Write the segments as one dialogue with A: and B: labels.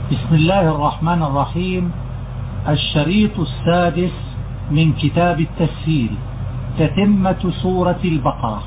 A: بسم الله الرحمن الرحيم. الشريط السادس من كتاب التسهيل، تتمة سورة البقرة.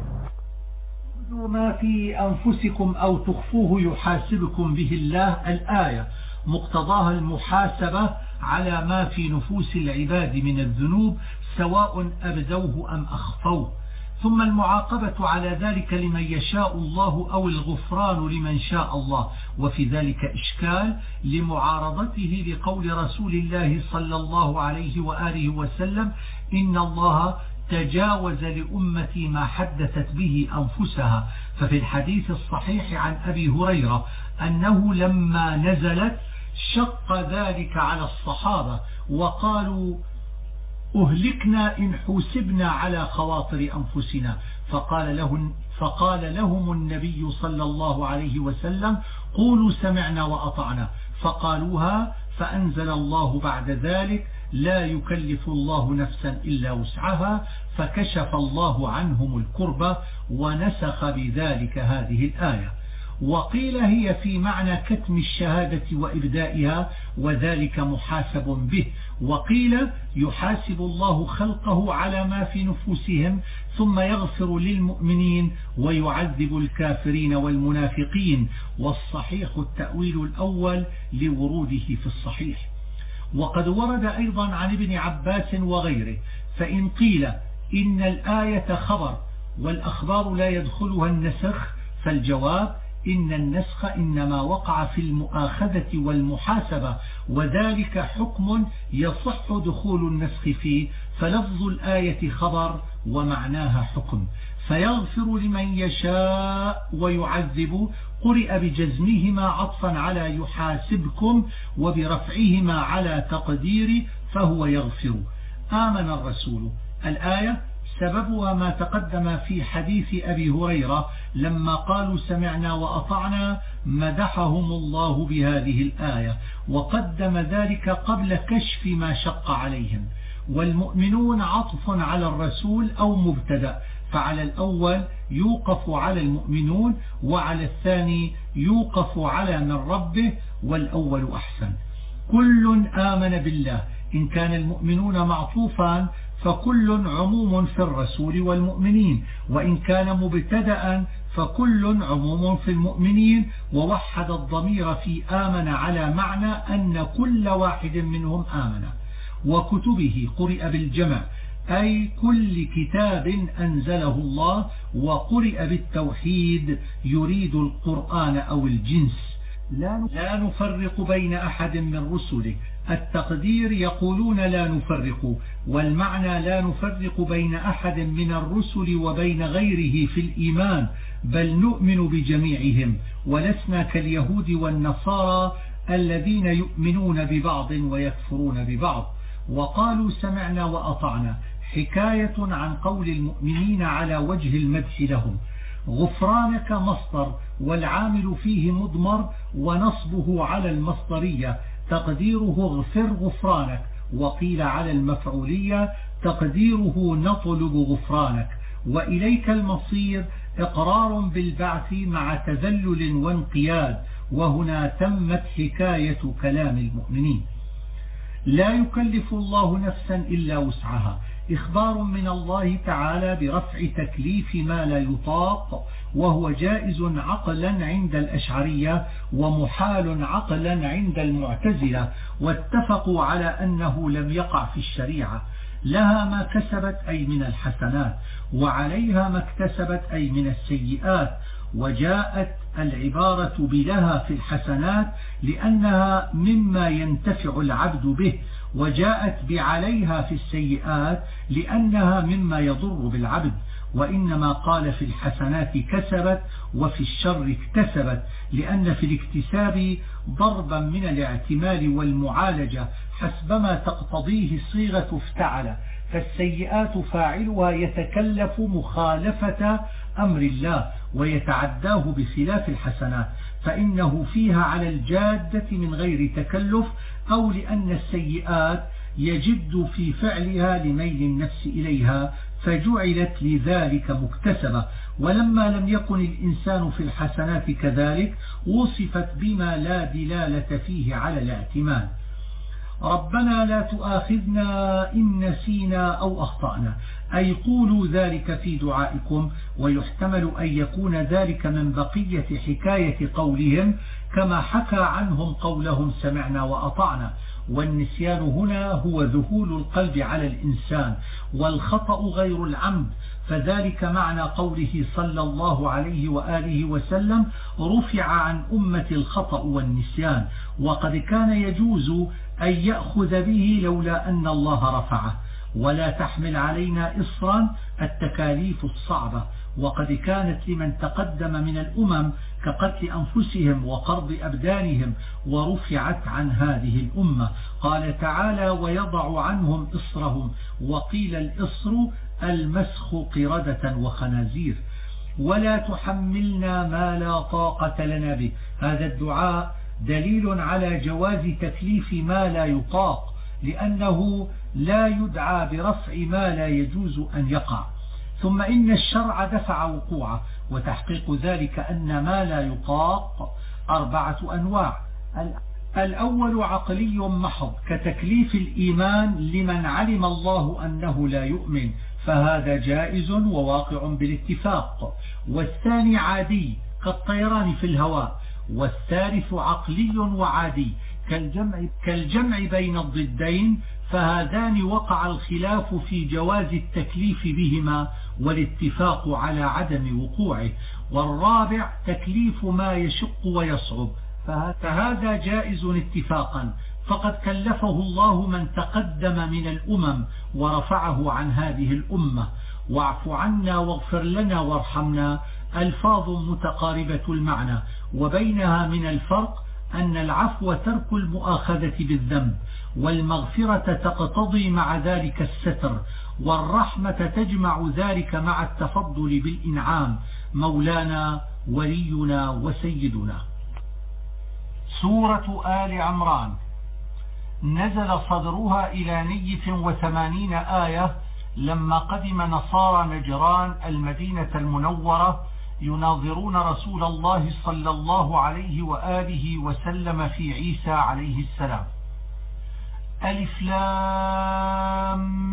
A: تبدوا ما في أنفسكم أو تخفوه يحاسبكم به الله. الآية مقتضاها المحاسبة على ما في نفوس العباد من الذنوب سواء أبدوه أم أخفوه، ثم المعاقبة على ذلك لمن يشاء الله أو الغفران لمن شاء الله. وفي ذلك إشكال لمعارضته لقول رسول الله صلى الله عليه وآله وسلم: إن الله تجاوز لأمتي ما حدثت به أنفسها. ففي الحديث الصحيح عن أبي هريرة أنه لما نزلت شق ذلك على الصحابة وقالوا: أهلكنا إن حوسبنا على خواطر أنفسنا. فقال لهم النبي صلى الله عليه وسلم: قولوا سمعنا وأطعنا. فقالوها، فأنزل الله بعد ذلك: لا يكلف الله نفسا إلا وسعها، فكشف الله عنهم الكربة ونسخ بذلك هذه الآية. وقيل هي في معنى كتم الشهادة وإبدائها، وذلك محاسب به. وقيل يحاسب الله خلقه على ما في نفوسهم ثم يغفر للمؤمنين ويعذب الكافرين والمنافقين. والصحيح التأويل الأول لوروده في الصحيح. وقد ورد أيضا عن ابن عباس وغيره. فإن قيل إن الآية خبر والأخبار لا يدخلها النسخ، فالجواب: إن النسخ إنما وقع في المؤاخذة والمحاسبة، وذلك حكم يصح دخول النسخ فيه، فلفظ الآية خبر ومعناها حكم. فيغفر لمن يشاء ويعذب قرئ بجزمهما عطفا على يحاسبكم وبرفعهما على تقدير فهو يغفر. آمن الرسول. الآية سببها ما تقدم في حديث أبي هريرة لما قالوا سمعنا وأطعنا مدحهم الله بهذه الآية، وقدم ذلك قبل كشف ما شق عليهم. والمؤمنون عطف على الرسول أو مبتدأ، فعلى الأول يوقف على المؤمنون، وعلى الثاني يوقف على من ربه، والأول أحسن. كل آمن بالله. إن كان المؤمنون معطوفا فكل عموم في الرسول والمؤمنين، وإن كان مبتدأ فكل عموم في المؤمنين. ووحد الضمير في آمن على معنى أن كل واحد منهم آمن. وكتبه قرئ بالجمع، أي كل كتاب أنزله الله، وقرئ بالتوحيد يريد القرآن أو الجنس. لا نفرق بين أحد من رسله. التقدير يقولون لا نفرق، والمعنى لا نفرق بين أحد من الرسل وبين غيره في الإيمان، بل نؤمن بجميعهم، ولسنا كاليهود والنصارى الذين يؤمنون ببعض ويكفرون ببعض. وقالوا سمعنا وأطعنا حكاية عن قول المؤمنين على وجه المدح لهم. غفرانك مصدر، والعامل فيه مضمر، ونصبه على المصدرية تقديره اغفر غفرانك. وقيل على المفعولية تقديره نطلب غفرانك. وإليك المصير إقرار بالبعث مع تذلل وانقياد، وهنا تمت حكاية كلام المؤمنين. لا يكلف الله نفسا إلا وسعها، إخبار من الله تعالى برفع تكليف ما لا يطاق، وهو جائز عقلا عند الأشعرية ومحال عقلا عند المعتزلة، واتفقوا على أنه لم يقع في الشريعة. لها ما كسبت أي من الحسنات، وعليها ما اكتسبت أي من السيئات. وجاءت العبارة بلها في الحسنات لأنها مما ينتفع العبد به، وجاءت بعليها في السيئات لأنها مما يضر بالعبد. وإنما قال في الحسنات كسبت وفي الشر اكتسبت، لأن في الاكتساب ضربا من الاعتمال والمعالجة حسبما تقتضيه صيغة افتعل. فالسيئات فاعلها يتكلف مخالفة أمر الله ويتعداه بخلاف الحسنات، فإنه فيها على الجادة من غير تكلف، أو لأن السيئات يجد في فعلها لميل النفس إليها، فجعلت لذلك مكتسبة. ولما لم يكن الإنسان في الحسنات كذلك وصفت بما لا دلالة فيه على الاعتماد. ربنا لا تؤاخذنا إن نسينا أو أخطأنا، أي قولوا ذلك في دعائكم. ويحتمل أن يكون ذلك من بقية حكاية قولهم كما حكى عنهم قولهم سمعنا وأطعنا. والنسيان هنا هو ذهول القلب على الإنسان، والخطأ غير العمد، فذلك معنى قوله صلى الله عليه وآله وسلم رفع عن أمة الخطأ والنسيان، وقد كان يجوز أن يأخذ به لولا أن الله رفعه. ولا تحمل علينا إصرا التكاليف الصعبة، وقد كانت لمن تقدم من الأمم كقتل أنفسهم وقرض أبدانهم ورفعت عن هذه الأمة. قال تعالى ويضع عنهم إصرهم، وقيل الإصر المسخ قردة وخنازير. ولا تحملنا ما لا طاقة لنا به، هذا الدعاء دليل على جواز تكليف ما لا يطاق، لأنه لا يدعى برفع ما لا يجوز أن يقع. ثم إن الشرع دفع وقوعه، وتحقيق ذلك أن ما لا يطاق 4 أنواع. الأول عقلي محض كتكليف الإيمان لمن علم الله أنه لا يؤمن، فهذا جائز وواقع بالاتفاق. والثاني عادي كالطيران في الهواء. والثالث عقلي وعادي كالجمع بين الضدين، فهذان وقع الخلاف في جواز التكليف بهما والاتفاق على عدم وقوعه. والرابع تكليف ما يشق ويصعب، فهذا جائز اتفاقا، فقد كلفه الله من تقدم من الأمم ورفعه عن هذه الأمة. واعف عنا واغفر لنا وارحمنا ألفاظ متقاربة المعنى، وبينها من الفرق أن العفو ترك المؤاخذة بالذنب، والمغفرة تقتضي مع ذلك الستر، والرحمة تجمع ذلك مع التفضل بالإنعام. مولانا ولينا وسيدنا. سورة آل عمران نزل صدرها إلى 180 آية لما قدم نصارى نجران المدينة المنورة يناظرون رسول الله صلى الله عليه وآله وسلم في عيسى عليه السلام. ألف لام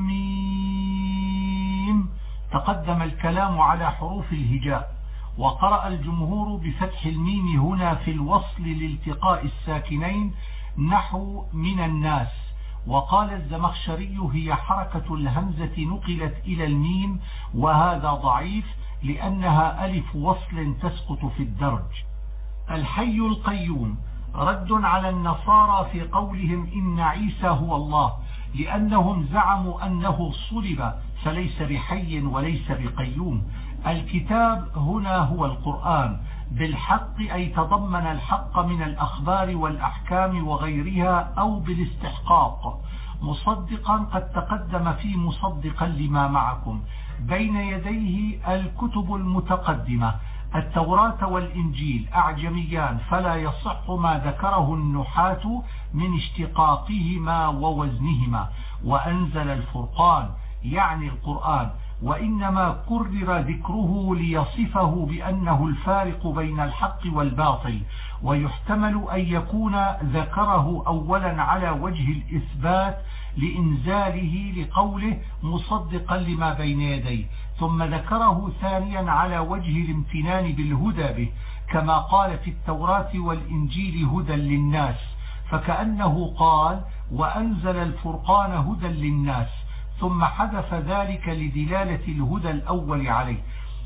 A: ميم. تقدم الكلام على حروف الهجاء، وقرأ الجمهور بفتح الميم هنا في الوصل لالتقاء الساكنين نحو من الناس. وقال الزمخشري هي حركة الهمزة نقلت إلى الميم، وهذا ضعيف لأنها ألف وصل تسقط في الدرج. الحي القيوم رد على النصارى في قولهم إن عيسى هو الله، لأنهم زعموا أنه صلب فليس بحي وليس بقيوم. الكتاب هنا هو القرآن بالحق، أي تضمن الحق من الأخبار والأحكام وغيرها، أو بالاستحقاق. مصدقا قد تقدم في مصدقا لما معكم. بين يديه الكتب المتقدمة التوراة والإنجيل أعجميان، فلا يصح ما ذكره النحاة من اشتقاقهما ووزنهما. وأنزل الفرقان يعني القرآن، وإنما كرر ذكره ليصفه بأنه الفارق بين الحق والباطل. ويحتمل أن يكون ذكره أولا على وجه الإثبات لإنزاله لقوله مصدقا لما بين يديه، ثم ذكره ثانيا على وجه الامتنان بالهدى به، كما قال في التوراة والإنجيل هدى للناس، فكأنه قال وأنزل الفرقان هدى للناس، ثم حذف ذلك لدلالة الهدى الأول عليه.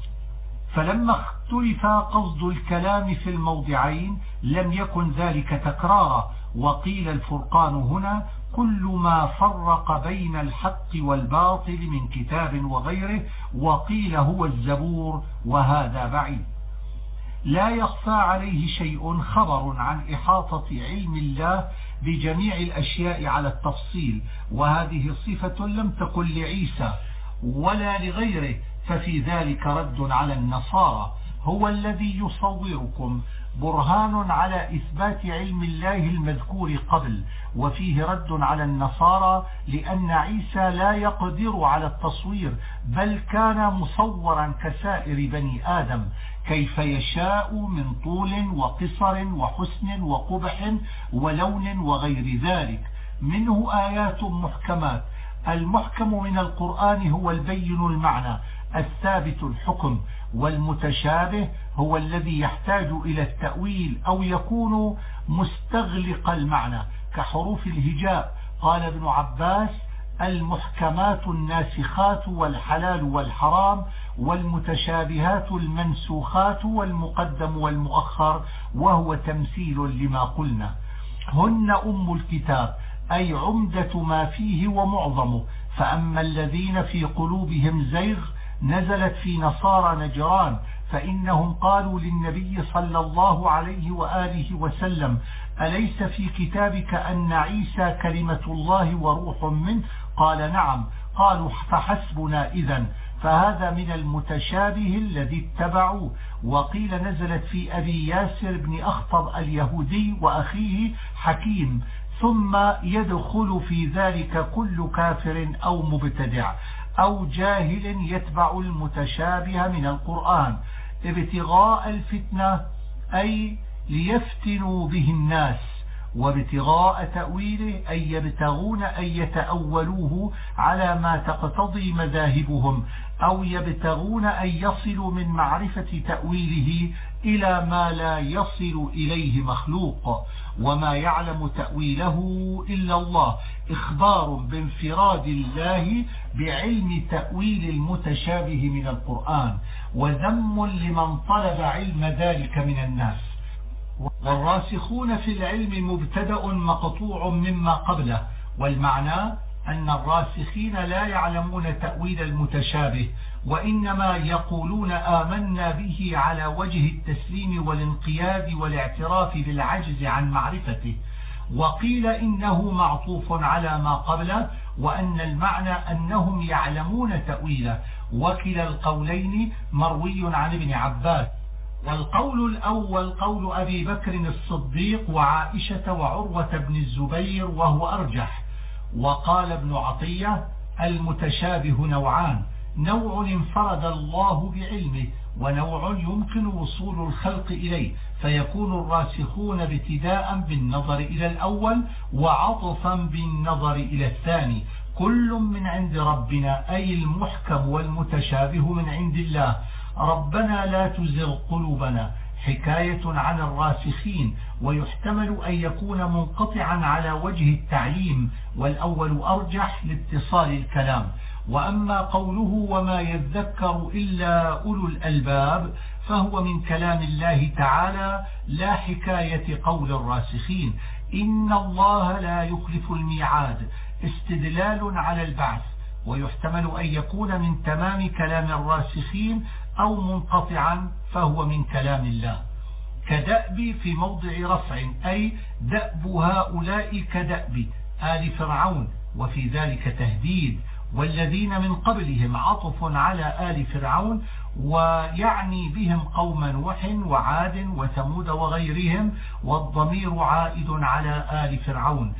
A: فلما اختلف قصد الكلام في الموضعين لم يكن ذلك تكرارا. وقيل الفرقان هنا كل ما فرق بين الحق والباطل من كتاب وغيره، وقيل هو الزبور، وهذا بعيد. لا يخفى عليه شيء خبر عن إحاطة علم الله بجميع الأشياء على التفصيل، وهذه صفة لم تكن لعيسى ولا لغيره، ففي ذلك رد على النصارى. هو الذي يصوركم، برهان على إثبات علم الله المذكور قبل، وفيه رد على النصارى لأن عيسى لا يقدر على التصوير، بل كان مصورا كسائر بني آدم كيف يشاء من طول وقصر وحسن وقبح ولون وغير ذلك. منه آيات محكمات. المحكم من القرآن هو البين المعنى الثابت الحكم، والمتشابه هو الذي يحتاج إلى التأويل أو يكون مستغلق المعنى كحروف الهجاء. قال ابن عباس: المحكمات الناسخات والحلال والحرام، والمتشابهات المنسوخات والمقدم والمؤخر، وهو تمثيل لما قلنا. هن أم الكتاب، أي عمدة ما فيه ومعظمه. فأما الذين في قلوبهم زيغ نزلت في نصارى نجران، فإنهم قالوا للنبي صلى الله عليه وآله وسلم: أليس في كتابك أن عيسى كلمة الله وروح منه؟ قال: نعم. قالوا: فحسبنا إذن. فهذا من المتشابه الذي اتبعوه. وقيل نزلت في أبي ياسر بن أخطب اليهودي وأخيه حكيم، ثم يدخل في ذلك كل كافر أو مبتدع أو جاهل يتبع المتشابه من القرآن ابتغاء الفتنة، أي ليفتنوا به الناس، وابتغاء تأويله أي يبتغون أن يتأولوه على ما تقتضي مذاهبهم، أو يبتغون أن يصلوا من معرفة تأويله إلى ما لا يصل إليه مخلوق، وما يعلم تأويله إلا الله. إخبار بانفراد الله بعلم تأويل المتشابه من القرآن، وذم لمن طلب علم ذلك من الناس. والراسخون في العلم مبتدأ مقطوع مما قبله، والمعنى أن الراسخين لا يعلمون تأويل المتشابه، وإنما يقولون آمنا به على وجه التسليم والانقياد والاعتراف بالعجز عن معرفته. وقيل إنه معطوف على ما قبله، وأن المعنى أنهم يعلمون تأويله. وكلا القولين مروي عن ابن عباس. والقول الأول قول أبي بكر الصديق وعائشة وعروة بن الزبير، وهو أرجح. وقال ابن عطية: المتشابه نوعان: نوع انفرد الله بعلمه، ونوع يمكن وصول الخلق إليه، فيكون الراسخون ابتداء بالنظر إلى الأول وعطفا بالنظر إلى الثاني. كل من عند ربنا، أي المحكم والمتشابه من عند الله. ربنا لا تزغ قلوبنا حكاية عن الراسخين، ويحتمل أن يكون منقطعا على وجه التعليم، والأول أرجح لاتصال الكلام. وأما قوله وما يذكر إلا أولو الألباب، فهو من كلام الله تعالى لا حكاية قول الراسخين. إن الله لا يخلف الميعاد، استدلال على البعث. ويحتمل أن يكون من تمام كلام الراسخين أو منقطعا، فهو من كلام الله. كدأب في موضع رفع، أي دأب هؤلاء كدأب آل فرعون، وفي ذلك تهديد. والذين من قبلهم عطف على آل فرعون، ويعني بهم قوم نوح وعاد وثمود وغيرهم، والضمير عائد على آل فرعون.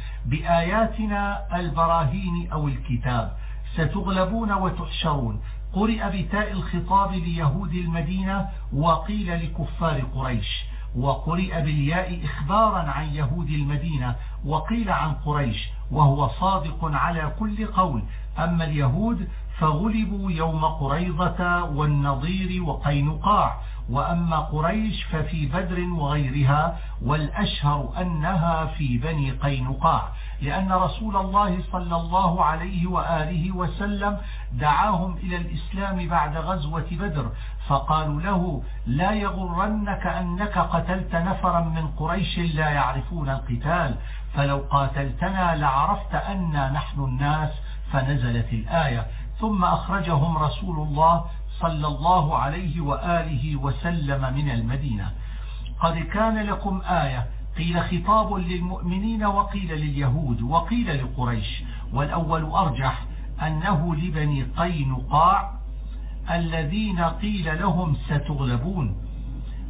A: بآياتنا البراهين أو الكتاب ستغلبون وتحشرون. قرئ بتاء الخطاب ليهود المدينة، وقيل لكفار قريش. وقرئ بالياء إخبارا عن يهود المدينة، وقيل عن قريش، وهو صادق على كل قول. أما اليهود فغلبوا يوم قريظة والنضير وقينقاع، وأما قريش ففي بدر وغيرها، والأشهر أنها في بني قينقاع، لأن رسول الله صلى الله عليه وآله وسلم دعاهم إلى الإسلام بعد غزوة بدر، فقالوا له: لا يغرنك أنك قتلت نفرا من قريش لا يعرفون القتال، فلو قاتلتنا لعرفت أننا نحن الناس، فنزلت الآية. ثم أخرجهم رسول الله صلى الله عليه وآله وسلم من المدينة. قد كان لكم آية، قيل خطاب للمؤمنين وقيل لليهود وقيل لقريش، والأول أرجح أنه لبني قينقاع الذين قيل لهم ستغلبون.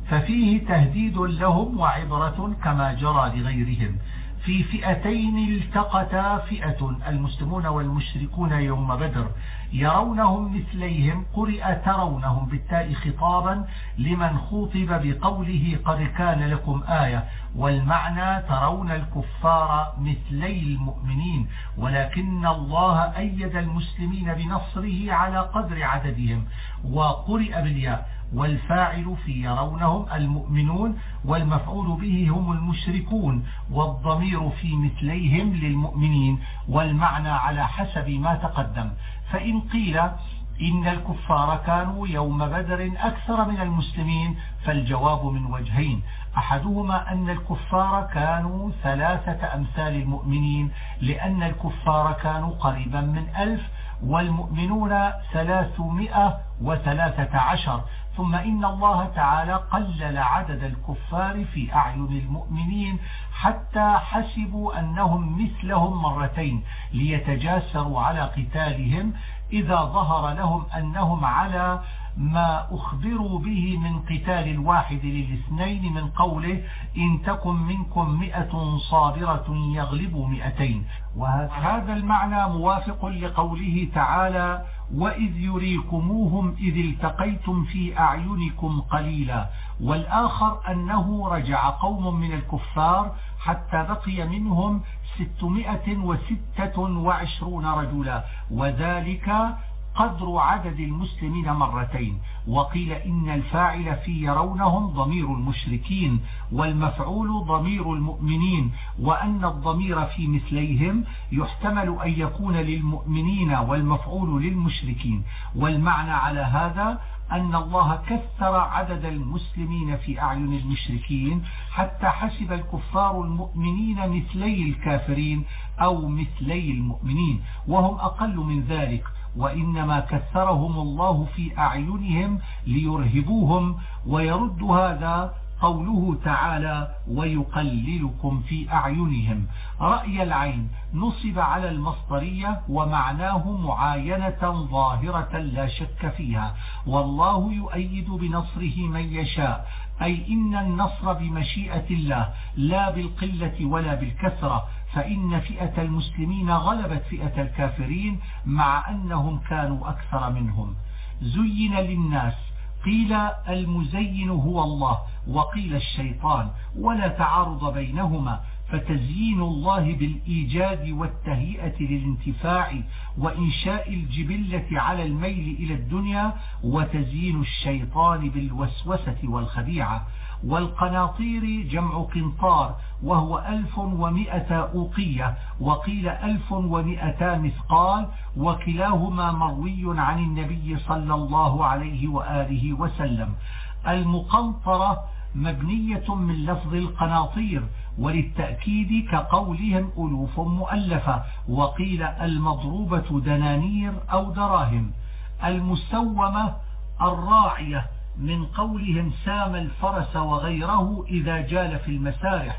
A: ففيه تهديد لهم وعبرة كما جرى لغيرهم. في فئتين التقتا، فئة المسلمون والمشركون يوم بدر يرونهم مثليهم، قرئ ترونهم بالتاء خطابا لمن خوطب بقوله قد كان لكم آية، والمعنى ترون الكفار مثلي المؤمنين، ولكن الله أيد المسلمين بنصره على قدر عددهم، وقرئ بالياء، والفاعل في يرونهم المؤمنون، والمفعول به هم المشركون، والضمير في مثليهم للمؤمنين، والمعنى على حسب ما تقدم. فإن قيل إن الكفار كانوا يوم بدر أكثر من المسلمين، فالجواب من وجهين: أحدهما أن الكفار كانوا 3 أمثال المؤمنين، لأن الكفار كانوا قريبا من 1000 والمؤمنون 313. ثم إن الله تعالى قلل عدد الكفار في أعين المؤمنين حتى حسبوا أنهم مثلهم مرتين، ليتجاسروا على قتالهم إذا ظهر لهم أنهم على ما أخبروا به من قتال الواحد للاثنين، من قوله إن تكن منكم 100 صابرة يغلبوا 200. وهذا المعنى موافق لقوله تعالى وإذ يريكموهم إذ التقيتم في أعينكم قليلا. والآخر أنه رجع قوم من الكفار حتى بقي منهم 626 رجلا، وذلك قدر عدد المسلمين مرتين. وقيل إن الفاعل في يرونهم ضمير المشركين، والمفعول ضمير المؤمنين، وأن الضمير في مثليهم يحتمل أن يكون للمؤمنين والمفعول للمشركين. والمعنى على هذا أن الله كثر عدد المسلمين في أعين المشركين حتى حسب الكفار المؤمنين مثلي الكافرين أو مثلي المؤمنين، وهم أقل من ذلك، وإنما كثرهم الله في أعينهم ليرهبوهم. ويرد هذا قوله تعالى ويقللكم في أعينهم. رأي العين نصب على المصدرية ومعناه معاينة ظاهرة لا شك فيها، والله يؤيد بنصره من يشاء، أي إن النصر بمشيئة الله لا بالقلة ولا بالكثرة، فإن فئة المسلمين غلبت فئة الكافرين مع أنهم كانوا أكثر منهم. زين للناس، قيل المزين هو الله وقيل الشيطان، ولا تعارض بينهما، فتزيين الله بالإيجاد والتهيئة للانتفاع وإنشاء الجبلة على الميل إلى الدنيا، وتزيين الشيطان بالوسوسة والخديعة. والقناطير جمع قنطار وهو 1100 أوقية، وقيل 1200 مثقال، وكلاهما مروي عن النبي صلى الله عليه وآله وسلم. المقنطرة مبنية من لفظ القناطير، وللتأكيد كقولهم ألوف مؤلفة، وقيل المضروبة دنانير أو دراهم. المسومة الراعية، من قولهم سام الفرس وغيره إذا جال في المسارح.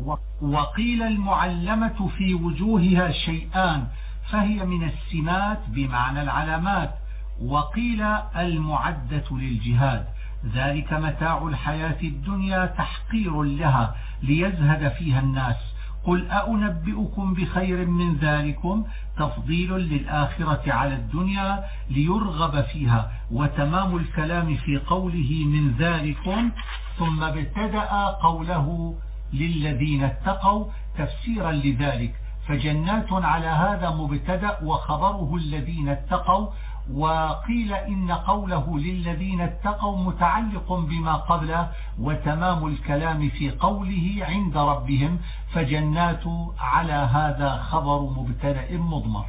A: وقيل المعلمة في وجوهها شيئان، فهي من السمات بمعنى العلامات. وقيل المعدة للجهاد، ذلك متاع الحياة الدنيا تحقير لها ليزهد فيها الناس. قل أنبئكم بخير من ذلكم، تفضيل للآخرة على الدنيا ليرغب فيها، وتمام الكلام في قوله من ذلكم، ثم ابتدأ قوله للذين اتقوا تفسيرا لذلك، فجنات على هذا مبتدأ وخبره الذين اتقوا. وقيل إن قوله للذين اتقوا متعلق بما قبله، وتمام الكلام في قوله عند ربهم، فجنات على هذا خبر مبتدأ مضمر.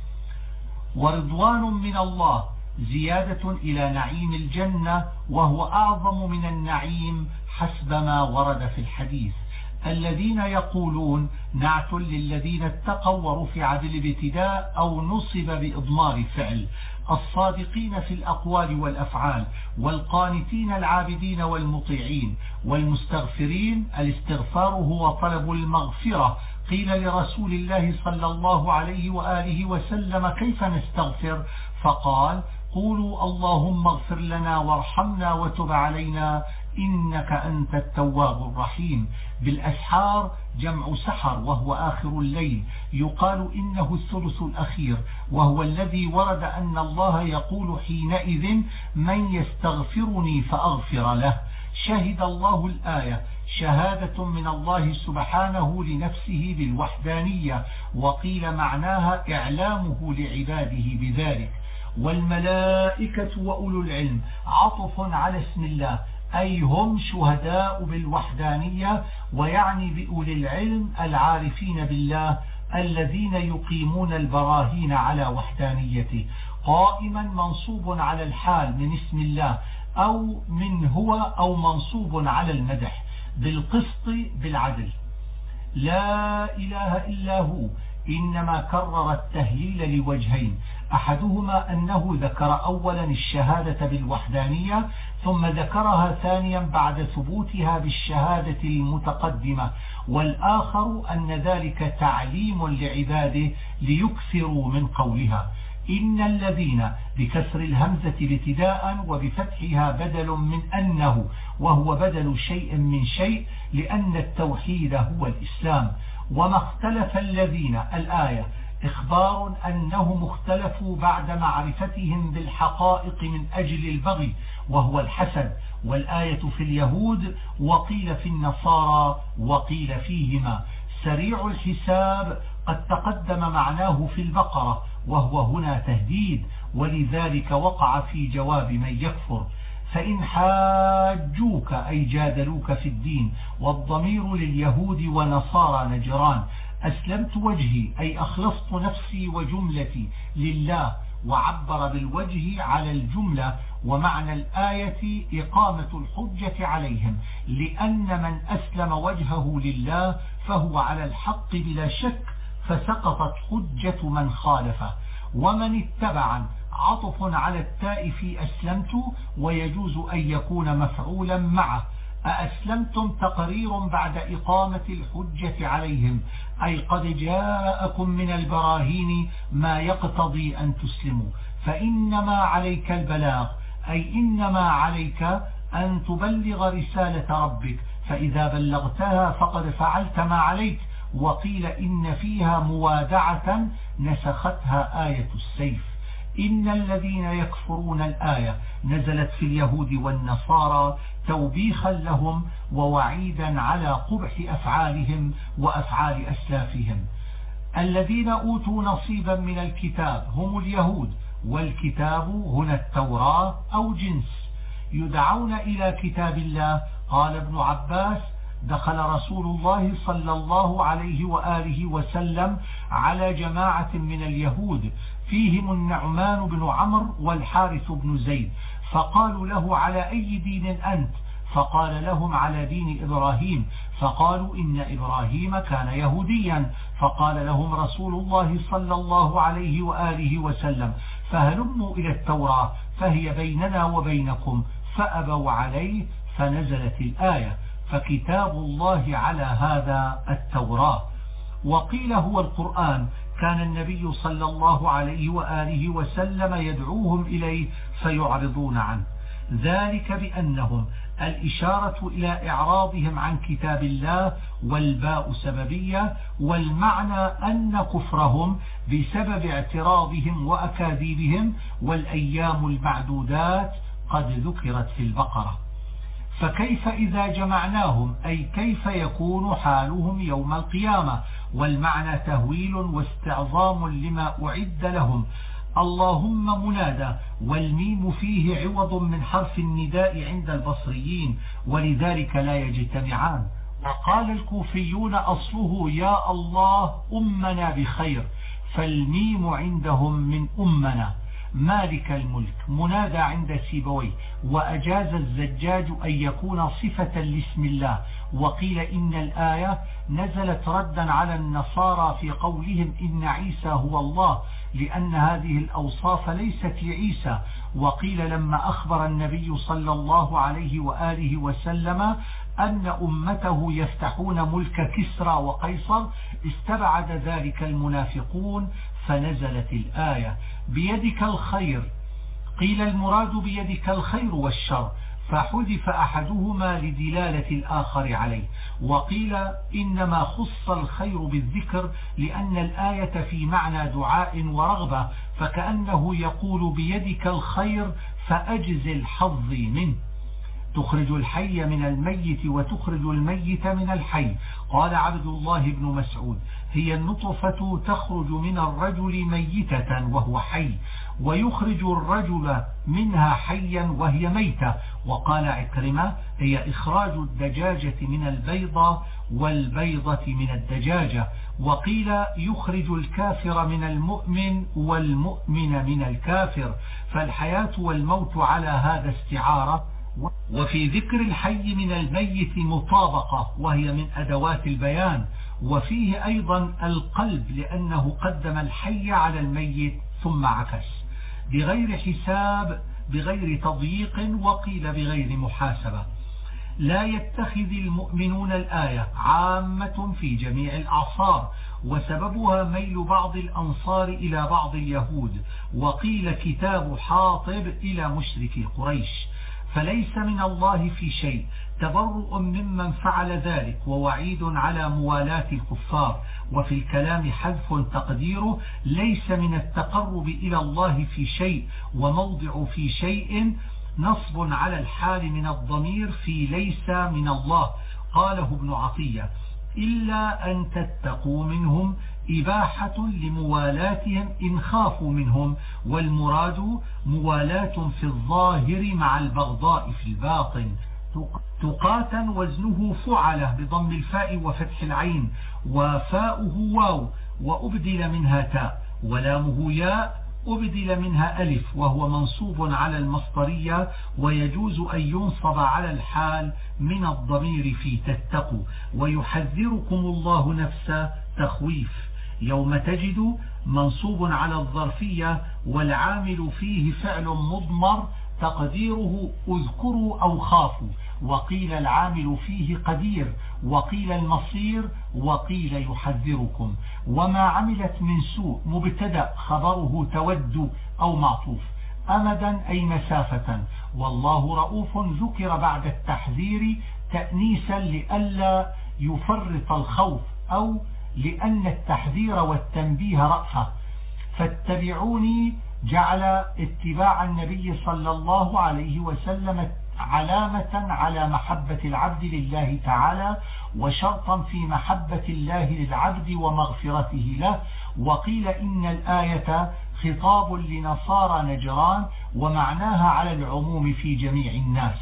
A: ورضوان من الله زيادة إلى نعيم الجنة، وهو أعظم من النعيم حسب ما ورد في الحديث. الذين يقولون نعت للذين اتقوا ورفع بالابتداء أو نصب بإضمار فعل. الصادقين في الأقوال والأفعال، والقانتين العابدين والمطيعين، والمستغفرين. الاستغفار هو طلب المغفرة. قيل لرسول الله صلى الله عليه وآله وسلم كيف نستغفر؟ فقال قولوا اللهم اغفر لنا وارحمنا وتب علينا إنك أنت التواب الرحيم. بالأسحار جمع سحر وهو آخر الليل، يقال إنه الثلث الأخير، وهو الذي ورد أن الله يقول حينئذ من يستغفرني فأغفر له. شهد الله الآية شهادة من الله سبحانه لنفسه بالوحدانية، وقيل معناها إعلامه لعباده بذلك. والملائكة وأولو العلم عطف على اسم الله، أي هم شهداء بالوحدانية، ويعني بأولي العلم العارفين بالله الذين يقيمون البراهين على وحدانيته. قائما منصوب على الحال من اسم الله، أو من هو، أو منصوب على المدح بالقسط بالعدل. لا إله إلا هو إنما كرر التهليل لوجهين، أحدهما أنه ذكر أولا الشهادة بالوحدانية ثم ذكرها ثانيا بعد ثبوتها بالشهادة المتقدمة، والآخر أن ذلك تعليم لعباده ليكثروا من قولها. إن الذين بكسر الهمزة ابتداء وبفتحها بدل من أنه، وهو بدل شيء من شيء لأن التوحيد هو الإسلام. وما اختلف الذين الآية إخبار أنهم اختلفوا بعد معرفتهم بالحقائق من أجل البغي وهو الحسد، والآية في اليهود وقيل في النصارى وقيل فيهما. سريع الحساب قد تقدم معناه في البقرة، وهو هنا تهديد، ولذلك وقع في جواب من يكفر. فإن حاجوك أي جادلوك في الدين، والضمير لليهود ونصارى نجران. أسلمت وجهي أي أخلصت نفسي وجملتي لله، وعبر بالوجه على الجملة. ومعنى الآية إقامة الحجة عليهم، لأن من أسلم وجهه لله فهو على الحق بلا شك، فسقطت حجة من خالفه. ومن اتبع عطف على التاء في أسلمت، ويجوز أن يكون مفعولا معه. أأسلمتم تقرير بعد إقامة الحجة عليهم، أي قد جاءكم من البراهين ما يقتضي أن تسلموا، فإنما عليك البلاغ، أي إنما عليك أن تبلغ رسالة ربك، فإذا بلغتها فقد فعلت ما عليك. وقيل إن فيها موادعة نسختها آية السيف. إن الذين يكفرون الآية نزلت في اليهود والنصارى توبيخا لهم ووعيدا على قبح أفعالهم وأفعال أسلافهم. الذين أوتوا نصيبا من الكتاب هم اليهود، والكتاب هنا التوراة أو جنس، يدعون إلى كتاب الله. قال ابن عباس: دخل رسول الله صلى الله عليه وآله وسلم على جماعة من اليهود فيهم النعمان بن عمرو والحارث بن زيد، فقالوا له: على أي دين أنت؟ فقال لهم: على دين إبراهيم. فقالوا: إن إبراهيم كان يهوديا. فقال لهم رسول الله صلى الله عليه وآله وسلم: فهلموا إلى التوراة فهي بيننا وبينكم. فأبوا عليه، فنزلت الآية. فكتاب الله على هذا التوراة. وقيل هو القرآن. كان النبي صلى الله عليه وآله وسلم يدعوهم إليه فيعرضون عنه، ذلك بأنهم الإشارة إلى إعراضهم عن كتاب الله، والباء سببية، والمعنى أن كفرهم بسبب اعتراضهم وأكاذيبهم، والأيام المعدودات قد ذكرت في البقرة. فكيف إذا جمعناهم، أي كيف يكون حالهم يوم القيامة؟ والمعنى تهويل واستعظام لما أعد لهم. اللهم منادى، والميم فيه عوض من حرف النداء عند البصريين، ولذلك لا يجتمعان. وقال الكوفيون أصله يا الله أمنا بخير، فالميم عندهم من أمنا. مالك الملك منادى عند سيبويه، وأجاز الزجاج أن يكون صفة لاسم الله. وقيل إن الآية نزلت ردا على النصارى في قولهم إن عيسى هو الله، لأن هذه الأوصاف ليست لعيسى. وقيل لما أخبر النبي صلى الله عليه وآله وسلم أن أمته يفتحون ملك كسرى وقيصر استبعد ذلك المنافقون، فنزلت الآية بيدك الخير. قيل المراد بيدك الخير والشر، فحذف أحدهما لدلالة الآخر عليه. وقيل إنما خص الخير بالذكر لأن الآية في معنى دعاء ورغبة، فكأنه يقول بيدك الخير فأجزل حظي منه. تخرج الحي من الميت وتخرج الميت من الحي. قال عبد الله بن مسعود: هي النطفة تخرج من الرجل ميتة وهو حي، ويخرج الرجل منها حيا وهي ميتة. وقال عكرمة: هي إخراج الدجاجة من البيضة والبيضة من الدجاجة. وقيل يخرج الكافر من المؤمن والمؤمن من الكافر. فالحياة والموت على هذا استعارة. وفي ذكر الحي من الميت مطابقة، وهي من أدوات البيان. وفيه أيضا القلب، لأنه قدم الحي على الميت ثم عكس، بغير حساب بغير تضييق، وقيل بغير محاسبة. لا يتخذ المؤمنون الآية عامة في جميع الأعصار، وسببها ميل بعض الأنصار إلى بعض اليهود، وقيل كتاب حاطب إلى مشركي قريش. فليس من الله في شيء، تبرؤ ممن فعل ذلك ووعيد على موالاة الكفار. وفي الكلام حذف تقديره: ليس من التقرب إلى الله في شيء، وموضع في شيء نصب على الحال من الضمير في ليس من الله. قاله ابن عطية: إلا أن تتقوا منهم إباحة لموالاتهم إن خافوا منهم، والمراد موالاة في الظاهر مع البغضاء في الباطن. تقاتا وزنه فعله بضم الفاء وفتح العين، وفاؤه واو وأبدل منها تاء، ولامه ياء أبدل منها ألف، وهو منصوب على المصدرية، ويجوز أن ينصب على الحال من الضمير في تتقوا. ويحذركم الله نفسه تخويف. يوم تجد منصوب على الظرفية، والعامل فيه فعل مضمر تقديره اذكروا أو خافوا. وقيل العامل فيه قدير، وقيل المصير، وقيل يحذركم. وما عملت من سوء مبتدأ خبره تود أو معطوف. أمدا أي مسافة. والله رؤوف ذكر بعد التحذير تأنيسا لئلا يفرط الخوف، أو لأن التحذير والتنبيه رأفة. فاتبعوني جعل اتباع النبي صلى الله عليه وسلم علامة على محبة العبد لله تعالى، وشرطا في محبة الله للعبد ومغفرته له. وقيل إن الآية خطاب لنصارى نجران، ومعناها على العموم في جميع الناس.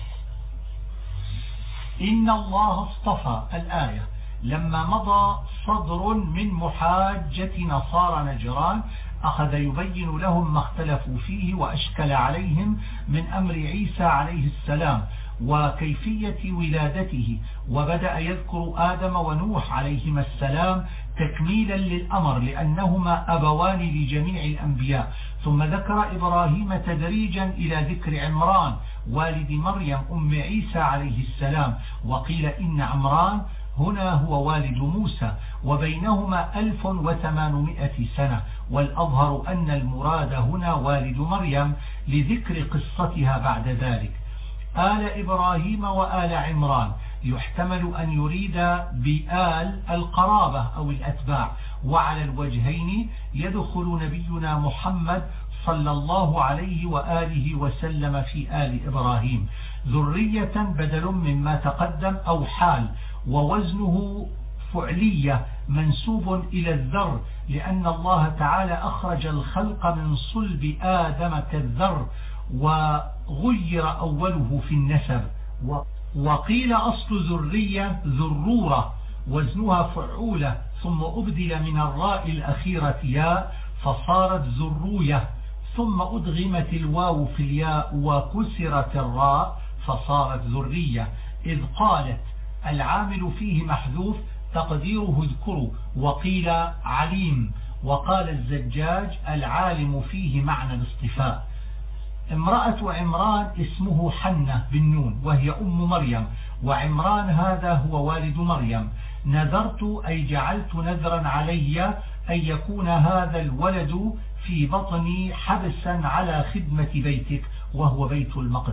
A: إن الله اصطفى الآية. لما مضى صدر من محاجة نصارى نجران أخذ يبين لهم ما اختلفوا فيه وأشكل عليهم من أمر عيسى عليه السلام وكيفية ولادته، وبدأ يذكر آدم ونوح عليهما السلام تكميلا للأمر لأنهما أبوان لجميع الأنبياء. ثم ذكر إبراهيم تدريجا إلى ذكر عمران والد مريم أم عيسى عليه السلام. وقيل إن عمران هنا هو والد موسى، وبينهما 1800 سنة، والأظهر أن المراد هنا والد مريم لذكر قصتها بعد ذلك. آل إبراهيم وآل عمران يحتمل أن يريد بآل القرابة أو الأتباع، وعلى الوجهين يدخل نبينا محمد صلى الله عليه وآله وسلم في آل إبراهيم. ذرية بدل مما تقدم أو حال، ووزنه فعلية منسوب إلى الذر، لأن الله تعالى أخرج الخلق من صلب آدم كالذر، وغير أوله في النسب. وقيل أصل ذرية ذرورة وزنها فعولة، ثم أبدل من الراء الأخيرة ياء فصارت ذروية، ثم أدغمت الواو في الياء وكسرت الراء فصارت ذرية. إذ قالت العامل فيه محذوف تقديره اذكروا. وقيل عليم. وقال الزجاج العالم فيه معنى الاصطفاء. امرأة عمران اسمه حنة بالنون، وهي أم مريم، وعمران هذا هو والد مريم. نذرت أي جعلت نذرا علي أن يكون هذا الولد في بطني حبسا على خدمة بيتك، وهو بيت المقدس.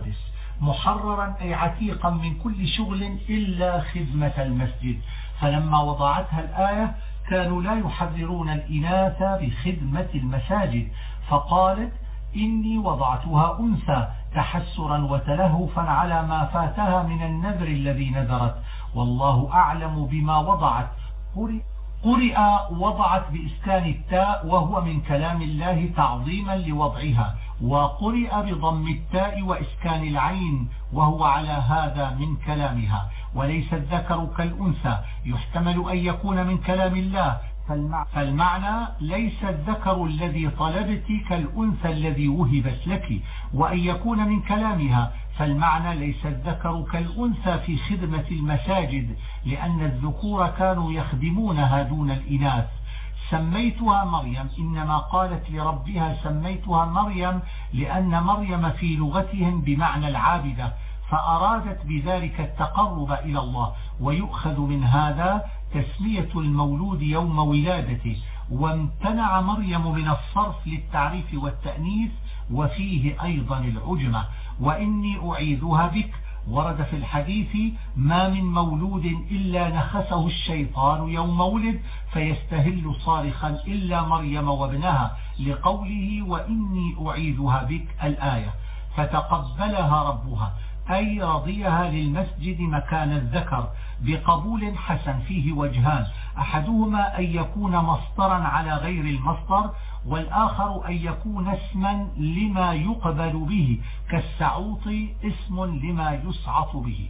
A: محررا أي عتيقا من كل شغل إلا خدمة المسجد. فلما وضعتها الآية كانوا لا يحررون الإناث بخدمة المساجد، فقالت إني وضعتها أنثى تحسرا وتلهفا على ما فاتها من النذر الذي نذرت، والله أعلم بما وضعت. قرئ وضعت بإسكان التاء وهو من كلام الله تعظيما لوضعها، وقرئ بضم التاء وإسكان العين وهو على هذا من كلامها. وليس الذكر كالأنثى يحتمل أن يكون من كلام الله، فالمعنى ليس الذكر الذي طلبت كالأنثى الذي وهبت لك، وأن يكون من كلامها فالمعنى ليس الذكر كالأنثى في خدمة المساجد، لأن الذكور كانوا يخدمونها دون الإناث. سميتها مريم، إنما قالت لربها سميتها مريم لأن مريم في لغتهم بمعنى العابدة، فأرادت بذلك التقرب إلى الله. ويؤخذ من هذا تسمية المولود يوم ولادته. وامتنع مريم من الصرف للتعريف والتأنيث، وفيه أيضا العجمة. وإني أعيذها بك ورد في الحديث ما من مولود إلا نخسه الشيطان يوم ولد فيستهل صارخا إلا مريم وابنها، لقوله وإني أعيذها بك الآية. فتقبلها ربها أي رضيها للمسجد مكان الذكر بقبول حسن فيه وجهان، أحدهما أن يكون مصدرا على غير المصدر، والآخر أن يكون اسما لما يقبل به كالسعوط اسم لما يسعط به.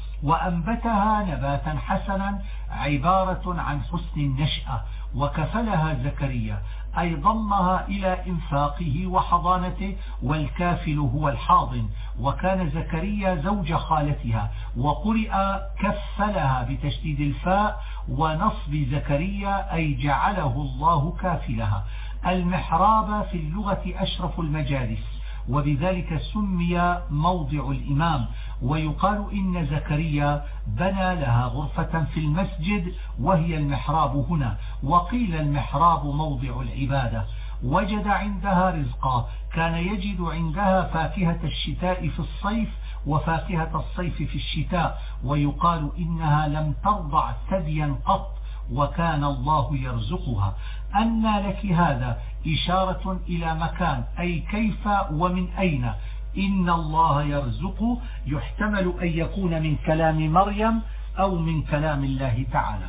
A: وأنبتها نباتا حسنا عبارة عن حسن النشأة. وكفلها زكريا أي ضمها إلى إنفاقه وحضانته، والكافل هو الحاضن، وكان زكريا زوج خالتها. وقرئ كفلها بتشديد الفاء ونصب زكريا أي جعله الله كافلها. المحراب في اللغة أشرف المجالس، وبذلك سمي موضع الإمام. ويقال إن زكريا بنى لها غرفة في المسجد وهي المحراب هنا، وقيل المحراب موضع العبادة. وجد عندها رزقا، كان يجد عندها فاكهة الشتاء في الصيف وفاكهة الصيف في الشتاء. ويقال إنها لم ترضع ثديا قط، وكان الله يرزقها. أن لك هذا إشارة إلى مكان، أي كيف ومن أين. إن الله يرزق يحتمل أن يكون من كلام مريم أو من كلام الله تعالى.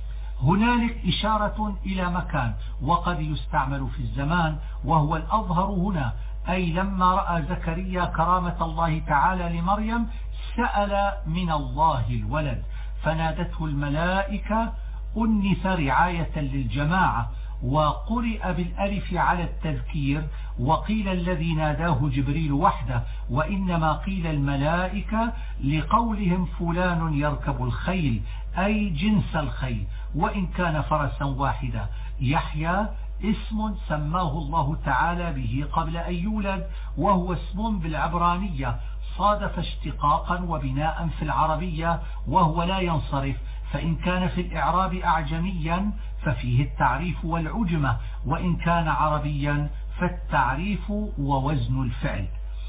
A: هنالك إشارة إلى مكان، وقد يستعمل في الزمان، وهو الأظهر هنا، أي لما رأى زكريا كرامة الله تعالى لمريم سأل من الله الولد، فنادته الملائكة أنث رعاية للجماعة. وقرئ بالألف على التذكير، وقيل الذي ناداه جبريل وحده، وإنما قيل الملائكة لقولهم فلان يركب الخيل أي جنس الخيل، وإن كان فرسا واحدا. يحيى اسم سماه الله تعالى به قبل أن يولد، وهو اسم بالعبرانية صادف اشتقاقا وبناء في العربية، وهو لا ينصرف، فإن كان في الإعراب أعجميا ففيه التعريف والعجمة، وإن كان عربيا فالتعريف ووزن الفعل.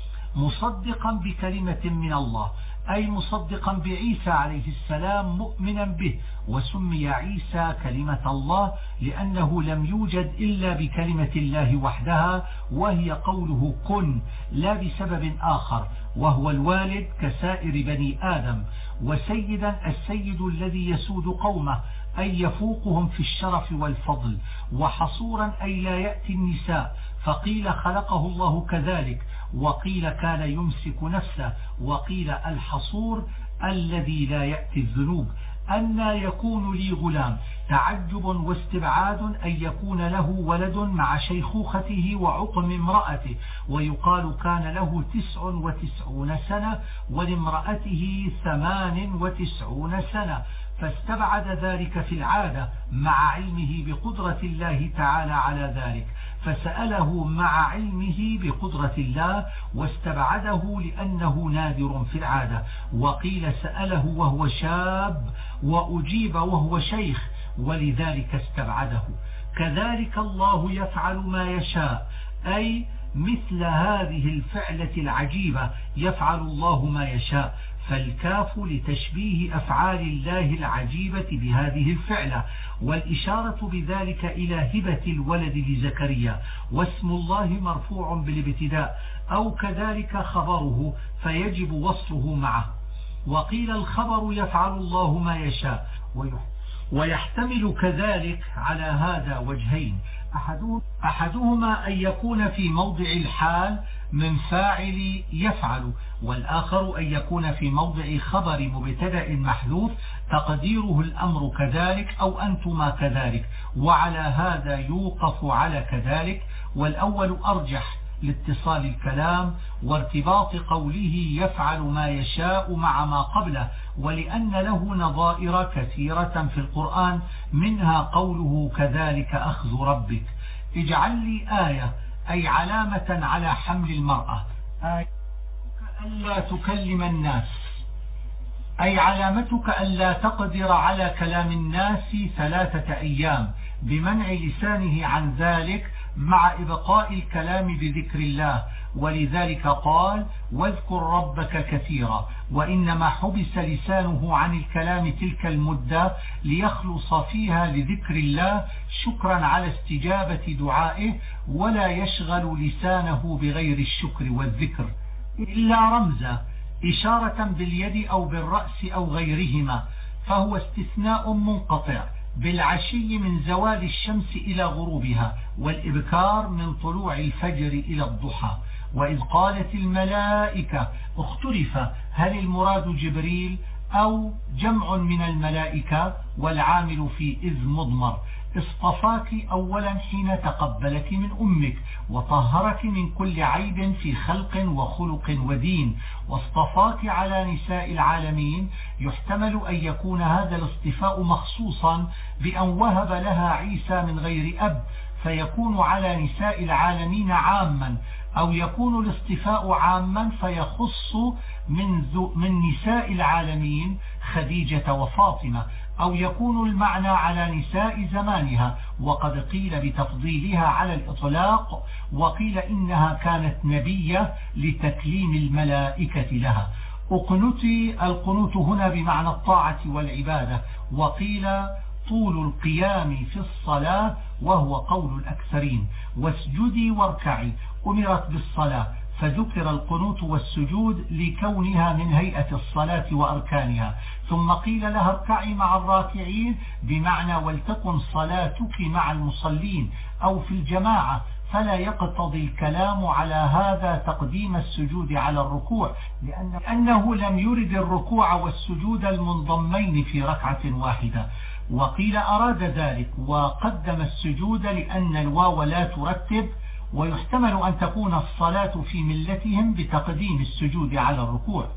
A: مصدقا بكلمة من الله أي مصدقا بعيسى عليه السلام مؤمنا به. وسمي عيسى كلمة الله لأنه لم يوجد إلا بكلمة الله وحدها، وهي قوله كن، لا بسبب آخر، وهو الوالد كسائر بني آدم. وسيدا السيد الذي يسود قومه أي يفوقهم في الشرف والفضل. وحصورا أي لا يأتي النساء، فقيل خلقه الله كذلك، وقيل كان يمسك نفسه، وقيل الحصور الذي لا يأتي الذنوب. أن يكون لي غلام، تعجب واستبعاد أن يكون له ولد مع شيخوخته وعقم امرأته. ويقال كان له 99 سنة ولامرأته 98 سنة، فاستبعد ذلك في العادة مع علمه بقدرة الله تعالى على ذلك، فسأله مع علمه بقدرة الله، واستبعده لأنه نادر في العادة. وقيل سأله وهو شاب، وأجيب وهو شيخ، ولذلك استبعده. كذلك الله يفعل ما يشاء أي مثل هذه الفعلة العجيبة يفعل الله ما يشاء، فالكاف لتشبيه أفعال الله العجيبة بهذه الفعلة، والإشارة بذلك إلى هبة الولد لزكريا، واسم الله مرفوع بالابتداء، أو كذلك خبره فيجب وصله معه. وقيل الخبر يفعل الله ما يشاء، ويحتمل كذلك على هذا وجهين، أحدهما أن يكون في موضع الحال من فاعل يفعل، والآخر أن يكون في موضع خبر مبتدأ محذوف تقديره الأمر كذلك أو أنتما كذلك، وعلى هذا يوقف على كذلك، والأول أرجح لاتصال الكلام وارتباط قوله يفعل ما يشاء مع ما قبله، ولأن له نظائر كثيرة في القرآن، منها قوله كذلك أخذ ربك. اجعل لي آية أي علامة على حمل المرأة، آية ألا تكلم الناس، أي علامتك ألا تقدر على كلام الناس 3 أيام بمنع لسانه عن ذلك مع إبقاء الكلام بذكر الله، ولذلك قال واذكر ربك كثيرا، وإنما حبس لسانه عن الكلام تلك المدة ليخلص فيها لذكر الله شكرا على استجابة دعائه، ولا يشغل لسانه بغير الشكر والذكر إلا رمزا إشارة باليد أو بالرأس أو غيرهما، فهو استثناء منقطع بالعشي من زوال الشمس إلى غروبها، والإبكار من طلوع الفجر إلى الضحى. وإذ قالت الملائكة اختلف هل المراد جبريل أو جمع من الملائكة، والعامل في إذ مضمر. اصطفاك أولا حين تقبلك من أمك وطهرك من كل عيب في خلق وخلق ودين، واصطفاك على نساء العالمين. يحتمل أن يكون هذا الاصطفاء مخصوصا بأن وهب لها عيسى من غير أب، فيكون على نساء العالمين عاما، أو يكون الاصطفاء عاما فيخص من نساء العالمين خديجة وفاطمة، أو يكون المعنى على نساء زمانها، وقد قيل بتفضيلها على الإطلاق، وقيل إنها كانت نبية لتكليم الملائكة لها. اقنتي، القنوت هنا بمعنى الطاعة والعبادة، وقيل طول القيام في الصلاة وهو قول الأكثرين. واسجدي واركعي، أمرت بالصلاة فذكر القنوت والسجود لكونها من هيئة الصلاة وأركانها، ثم قيل لها اركعي مع الراكعين بمعنى ولتكن صلاتك مع المصلين أو في الجماعة، فلا يقتضي الكلام على هذا تقديم السجود على الركوع، لأنه لم يرد الركوع والسجود المنضمين في ركعة واحدة. وقيل أراد ذلك وقدم السجود لأن الواو لا ترتب، ويحتمل أن تكون الصلاة في ملتهم بتقديم السجود على الركوع.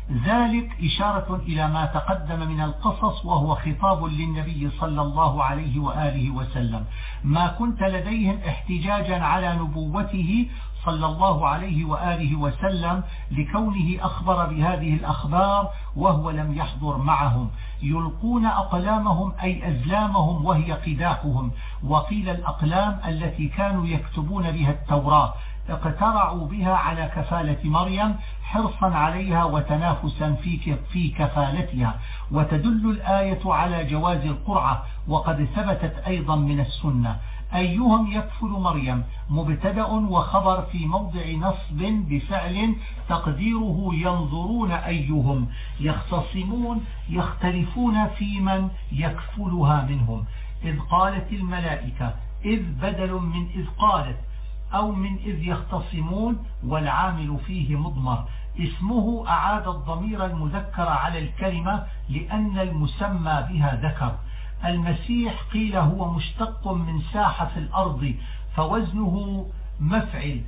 A: ذلك إشارة إلى ما تقدم من القصص، وهو خطاب للنبي صلى الله عليه وآله وسلم، ما كنت لديهم احتجاجا على نبوته صلى الله عليه وآله وسلم لكونه أخبر بهذه الأخبار وهو لم يحضر معهم، يلقون أقلامهم أي أزلامهم وهي قداحهم. وقيل الأقلام التي كانوا يكتبون بها التوراة، اقترعوا بها على كفالة مريم حرصا عليها وتنافسا في كفالتها. وتدل الآية على جواز القرعة، وقد ثبتت أيضا من السنة. أيهم يكفل مريم مبتدأ وخبر في موضع نصب بفعل تقديره ينظرون أيهم، يختصمون يختلفون في من يكفلها منهم. إذ قالت الملائكة، إذ بدل من إذ قالت أو من إذ يختصمون، والعامل فيه مضمر. اسمه أعاد الضمير المذكر على الكلمة لأن المسمى بها ذكر. المسيح قيل هو مشتق من ساحة في الأرض فوزنه مفعل،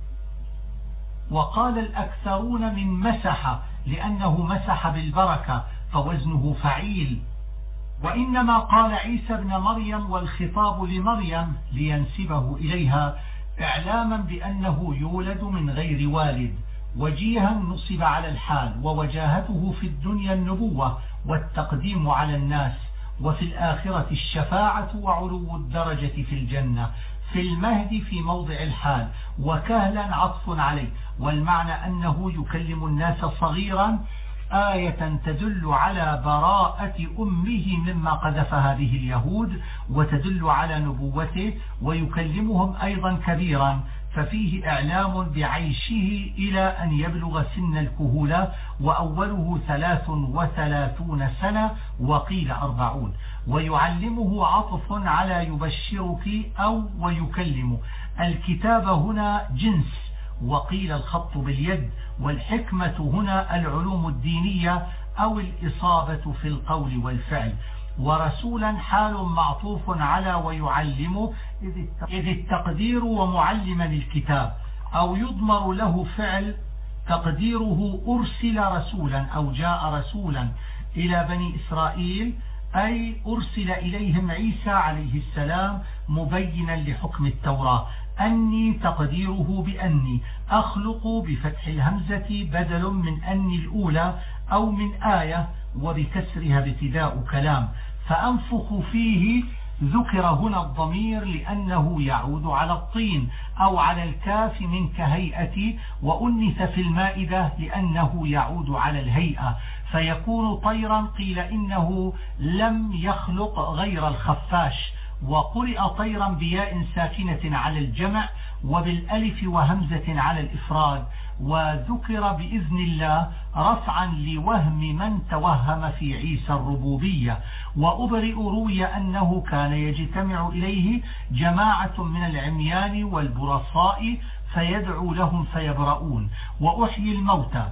A: وقال الأكثرون من مسح لأنه مسح بالبركة فوزنه فعيل. وإنما قال عيسى ابن مريم والخطاب لمريم لينسبه إليها إعلاما بأنه يولد من غير والد، وجيها نصب على الحال، ووجاهته في الدنيا النبوة والتقديم على الناس، وفي الآخرة الشفاعة وعلو الدرجة في الجنة، في المهد في موضع الحال، وكهلا عطف عليه، والمعنى أنه يكلم الناس صغيرا، آية تدل على براءة أمه مما قذفها به اليهود وتدل على نبوته، ويكلمهم أيضا كبيرا، ففيه إعلام بعيشه إلى أن يبلغ سن الكهولة، وأوله 33 سنة وقيل 40. ويعلمه عطف على يبشرك أو ويكلم. الكتاب هنا جنس، وقيل الخط باليد، والحكمة هنا العلوم الدينية أو الإصابة في القول والفعل. ورسولا حال معطوف على ويعلمه، إذ التقدير ومعلما الكتاب، أو يضمر له فعل تقديره أرسل رسولا أو جاء رسولا إلى بني إسرائيل، أي أرسل إليهم عيسى عليه السلام مبينا لحكم التوراة. أني تقديره بأني أخلق بفتح الهمزة بدل من أني الأولى أو من آية، وبكسرها ابتداء كلام. فأنفخ فيه ذكر هنا الضمير لأنه يعود على الطين أو على الكاف من كهيئة، وأنث في المائدة لأنه يعود على الهيئة، فيكون طيرا. قيل إنه لم يخلق غير الخفاش، وقرئ طيرا بياء ساكنة على الجمع وبالألف وهمزة على الإفراد. وذكر بإذن الله رفعا لوهم من توهم في عيسى الربوبية. وأبرئ روي أنه كان يجتمع إليه جماعة من العميان والبرصاء فيدعو لهم فيبرؤون. وأحيي الموتى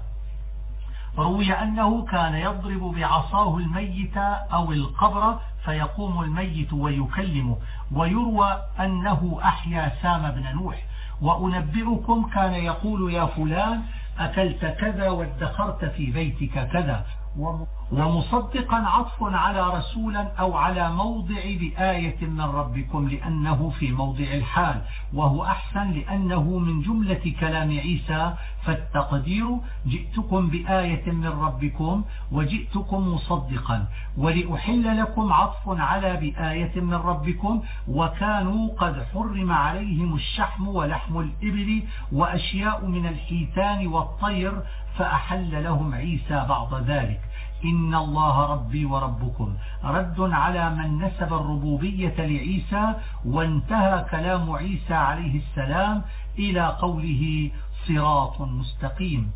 A: روي أنه كان يضرب بعصاه الميت أو القبر فيقوم الميت ويكلمه. ويروى أنه أحيا سام بن نوح. وأنبئكم كان يقول يا فلان أكلت كذا وادخرت في بيتك كذا. ومصدقا عطف على رسولا أو على موضع بآية من ربكم لأنه في موضع الحال، وهو أحسن لأنه من جملة كلام عيسى. فالتقدير جئتكم بآية من ربكم وجئتكم مصدقا. ولأحل لكم عطف على بآية من ربكم، وكانوا قد حرم عليهم الشحم ولحم الإبل وأشياء من الحيتان والطير فأحل لهم عيسى بعض ذلك. إن الله ربي وربكم رد على من نسب الربوبية لعيسى. وانتهى كلام عيسى عليه السلام إلى قوله صراط مستقيم،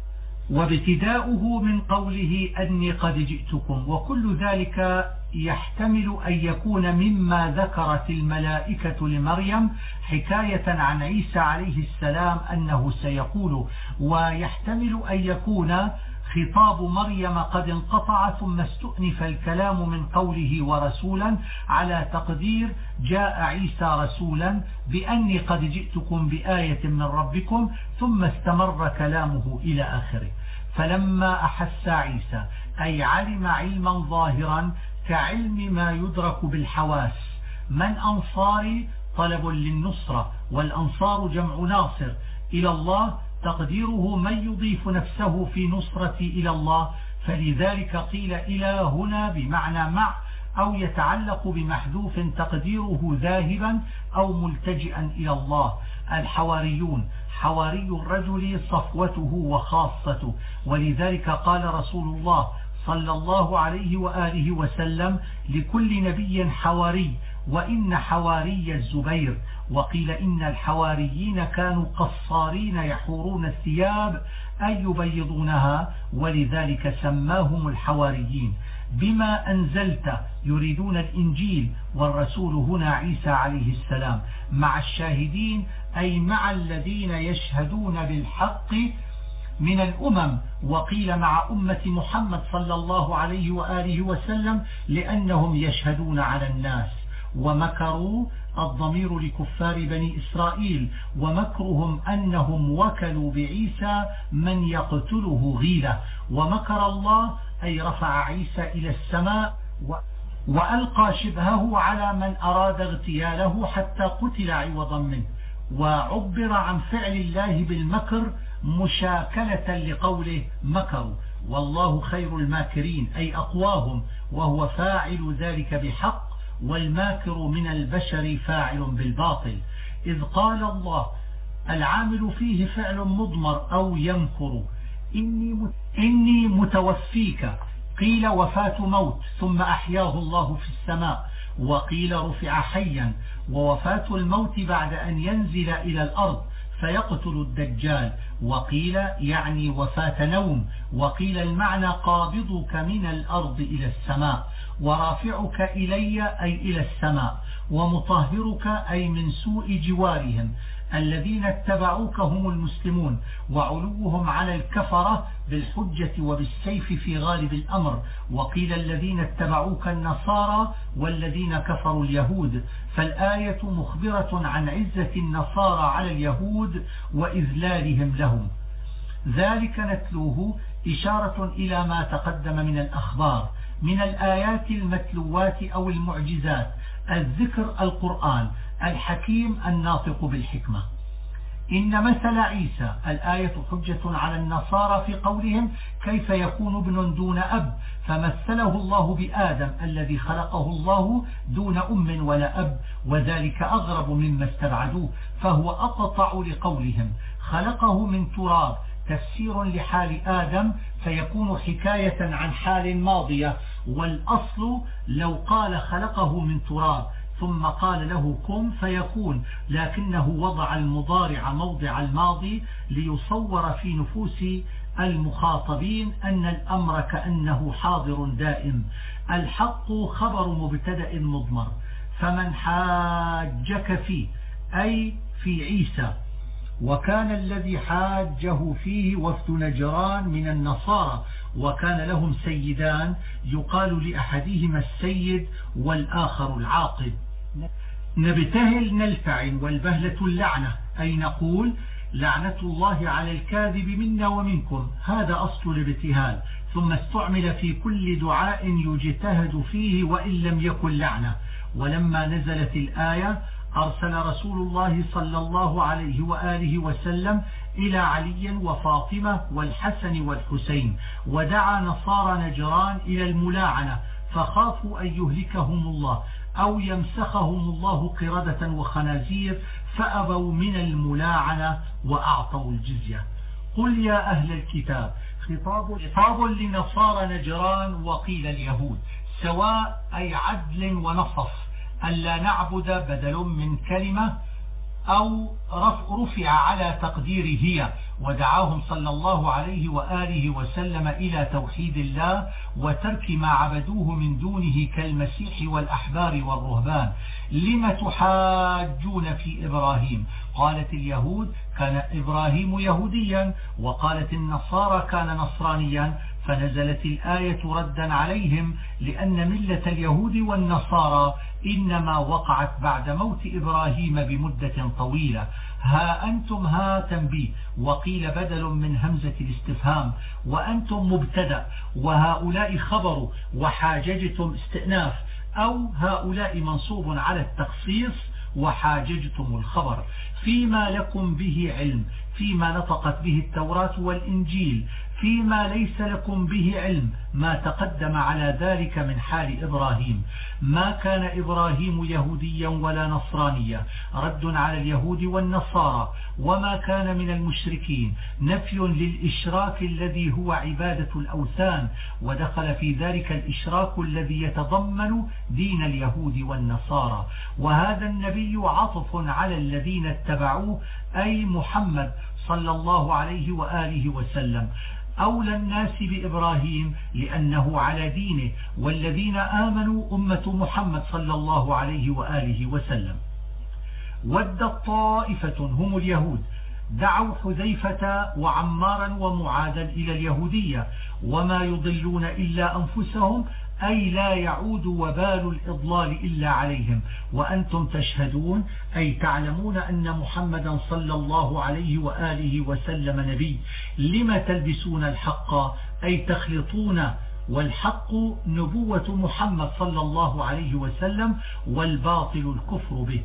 A: وابتداؤه من قوله أني قد جئتكم. وكل ذلك يحتمل أن يكون مما ذكرت الملائكة لمريم حكاية عن عيسى عليه السلام أنه سيقول، ويحتمل أن يكون خطاب مريم قد انقطع ثم استؤنف الكلام من قوله ورسولا على تقدير جاء عيسى رسولا بأني قد جئتكم بآية من ربكم، ثم استمر كلامه إلى آخره. فلما أحس عيسى أي علم علما ظاهرا كعلم ما يدرك بالحواس. من أنصاري طلب للنصرة، والأنصار جمع ناصر إلى الله، تقديره من يضيف نفسه في نصرة إلى الله. فلذلك قيل إلى هنا بمعنى مع، أو يتعلق بمحذوف تقديره ذاهبا أو ملتجئا إلى الله. الحواريون حواري الرجل صفوته وخاصته، ولذلك قال رسول الله صلى الله عليه وآله وسلم لكل نبي حواري، وإن حواري الزبير. وقيل إن الحواريين كانوا قصارين يحورون الثياب أي يبيضونها، ولذلك سماهم الحواريين. بما أنزلت يريدون الإنجيل، والرسول هنا عيسى عليه السلام، مع الشاهدين أي مع الذين يشهدون بالحق من الأمم. وقيل مع أمة محمد صلى الله عليه وآله وسلم لأنهم يشهدون على الناس. ومكروا الضمير لكفار بني إسرائيل، ومكرهم أنهم وكلوا بعيسى من يقتله غيلة. ومكر الله أي رفع عيسى إلى السماء وألقى شبهه على من أراد اغتياله حتى قتل عوضا منه. وعبر عن فعل الله بالمكر مشاكلة لقوله مكروا، والله خير الماكرين أي أقواهم، وهو فاعل ذلك بحق، والماكر من البشر فاعل بالباطل. إذ قال الله العامل فيه فعل مضمر أو يمكر إني متوفيك، قيل وفاة موت ثم أحياه الله في السماء، وقيل رفع حيا، ووفاة الموت بعد أن ينزل إلى الأرض فيقتل الدجال، وقيل يعني وفاة نوم، وقيل المعنى قابضك من الأرض إلى السماء، ورافعك إلي أي إلى السماء، ومطهرك أي من سوء جوارهم. الذين اتبعوك هم المسلمون، وعلوهم على الكفرة بالحجة وبالسيف في غالب الأمر. وقيل الذين اتبعوك النصارى والذين كفروا اليهود، فالآية مخبرة عن عزة النصارى على اليهود وإذلالهم لهم. ذلك نتلوه إشارة إلى ما تقدم من الأخبار من الآيات المتلوات أو المعجزات. الذكر القرآن الحكيم الناطق بالحكمة. إن مثل عيسى الآية حجة على النصارى في قولهم كيف يكون ابن دون أب، فمثله الله بآدم الذي خلقه الله دون أم ولا أب، وذلك أغرب مما استبعدوه، فهو أقطع لقولهم خلقه من تراب تفسير لحال آدم، فيكون حكاية عن حال ماضية، والأصل لو قال خلقه من تراب ثم قال له كن فيكون، لكنه وضع المضارع موضع الماضي ليصور في نفوس المخاطبين أن الأمر كأنه حاضر دائم. الحق خبر مبتدأ مضمر. فمن حاجك فيه أي في عيسى. وكان الذي حاجه فيه وفد نجران من النصارى، وكان لهم سيدان يقال لأحدهما السيد والآخر العاقب. نبتهل نلتعن، والبهلة اللعنة، أي نقول لعنة الله على الكاذب منا ومنكم، هذا أصل الابتهال، ثم استعمل في كل دعاء يجتهد فيه وإن لم يكن لعنة. ولما نزلت الآية أرسل رسول الله صلى الله عليه وآله وسلم إلى علي وفاطمة والحسن والحسين، ودعا نصارى نجران إلى الملاعنة، فخافوا أن يهلكهم الله أو يمسخهم الله قردة وخنازير، فأبوا من الملاعنة وأعطوا الجزية. قل يا أهل الكتاب، خطاب لنصارى نجران وقيل اليهود، سواء أي عدل ونصف، ألا نعبد بدل من كلمة أو رفع على تقدير هي، ودعاهم صلى الله عليه وآله وسلم إلى توحيد الله وترك ما عبدوه من دونه كالمسيح والأحبار والرهبان. لم تحاجون في إبراهيم؟ قالت اليهود كان إبراهيم يهوديا، وقالت النصارى كان نصرانيا، فنزلت الآية ردا عليهم، لأن ملة اليهود والنصارى إنما وقعت بعد موت إبراهيم بمدة طويلة. ها أنتم ها تنبيه، وقيل بدل من همزة الاستفهام، وأنتم مبتدأ، وهؤلاء خبر، وحاججتم استئناف، أو هؤلاء منصوب على التخصيص وحاججتم الخبر. فيما لكم به علم، فيما نطقت به التوراة والإنجيل، فيما ليس لكم به علم، ما تقدم على ذلك من حال إبراهيم. ما كان إبراهيم يهوديا ولا نصرانيا، رد على اليهود والنصارى، وما كان من المشركين، نفي للإشراك الذي هو عبادة الأوثان، ودخل في ذلك الإشراك الذي يتضمن دين اليهود والنصارى. وهذا النبي عطف على الذين اتبعوه، أي محمد صلى الله عليه وآله وسلم. أولى الناس بإبراهيم لأنه على دينه، والذين آمنوا أمة محمد صلى الله عليه وآله وسلم. ودت طائفة هم اليهود دعوا حذيفة وعمارا ومعاذا إلى اليهودية، وما يضلون إلا أنفسهم، أي لا يعود وبال الإضلال إلا عليهم، وأنتم تشهدون أي تعلمون أن محمدا صلى الله عليه وآله وسلم نبي. لما تلبسون الحق أي تخلطون، والحق نبوة محمد صلى الله عليه وسلم، والباطل الكفر به.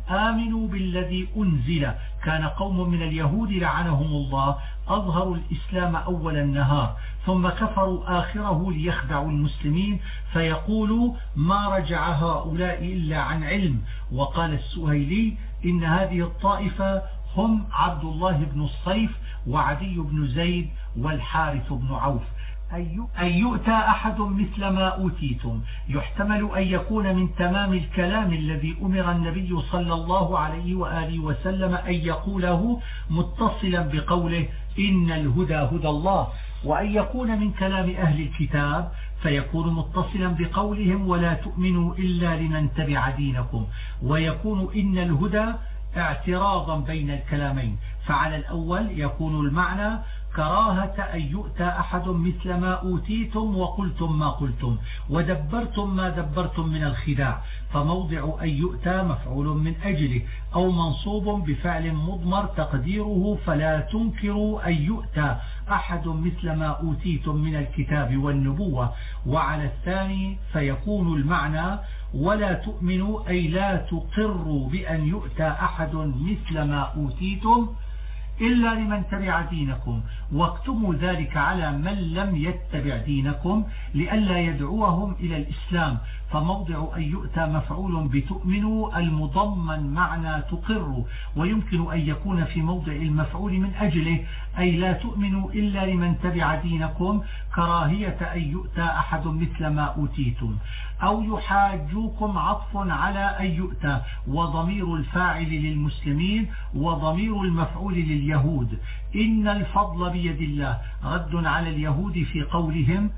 A: آمنوا بالذي أنزل. كان قوم من اليهود لعنهم الله أظهروا الإسلام أول النهار ثم كفروا آخره ليخدعوا المسلمين فيقولوا ما رجع هؤلاء إلا عن علم. وقال السهيلي إن هذه الطائفة هم عبد الله بن الصيف وعدي بن زيد والحارث بن عوف. أن يؤتى أحد مثل ما أوتيتم يحتمل أن يكون من تمام الكلام الذي أمر النبي صلى الله عليه وآله وسلم أن يقوله متصلا بقوله إن الهدى هدى الله، وأن يكون من كلام أهل الكتاب فيكون متصلا بقولهم ولا تؤمنوا إلا لمن تبع دينكم، ويكون إن الهدى اعتراضا بين الكلامين. فعلى الأول يكون المعنى كراهة أن يؤتى أحد مثل ما أوتيتم وقلتم ما قلتم ودبرتم ما دبرتم من الخداع، فموضع أن يؤتى مفعول من أجله أو منصوب بفعل مضمر تقديره فلا تنكروا أن يؤتى أحد مثل ما أوتيتم من الكتاب والنبوة. وعلى الثاني فيكون المعنى ولا تؤمنوا أي لا تقروا بأن يؤتى أحد مثل ما أوتيتم إلا لمن تبع دينكم، واكتموا ذلك على من لم يتبع دينكم لئلا يدعوهم إلى الإسلام. فموضع أن يؤتى مفعول بتؤمنوا المضمن معنى تقروا، ويمكن أن يكون في موضع المفعول من أجله أي لا تؤمنوا إلا لمن تبع دينكم كراهية أن يؤتى أحد مثل ما أوتيتم. أو يحاجوكم عطف على أن يؤتى وضمير الفاعل للمسلمين وضمير المفعول لليهود. إن الفضل بيد الله رد على اليهود في قولهم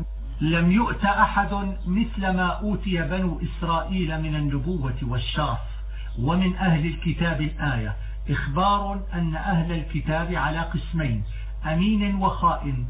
A: لم يؤت أحد مثل ما أوتي بنو إسرائيل من النبوة والشرف. ومن أهل الكتاب الآية إخبار أن أهل الكتاب على قسمين أمين وخائن،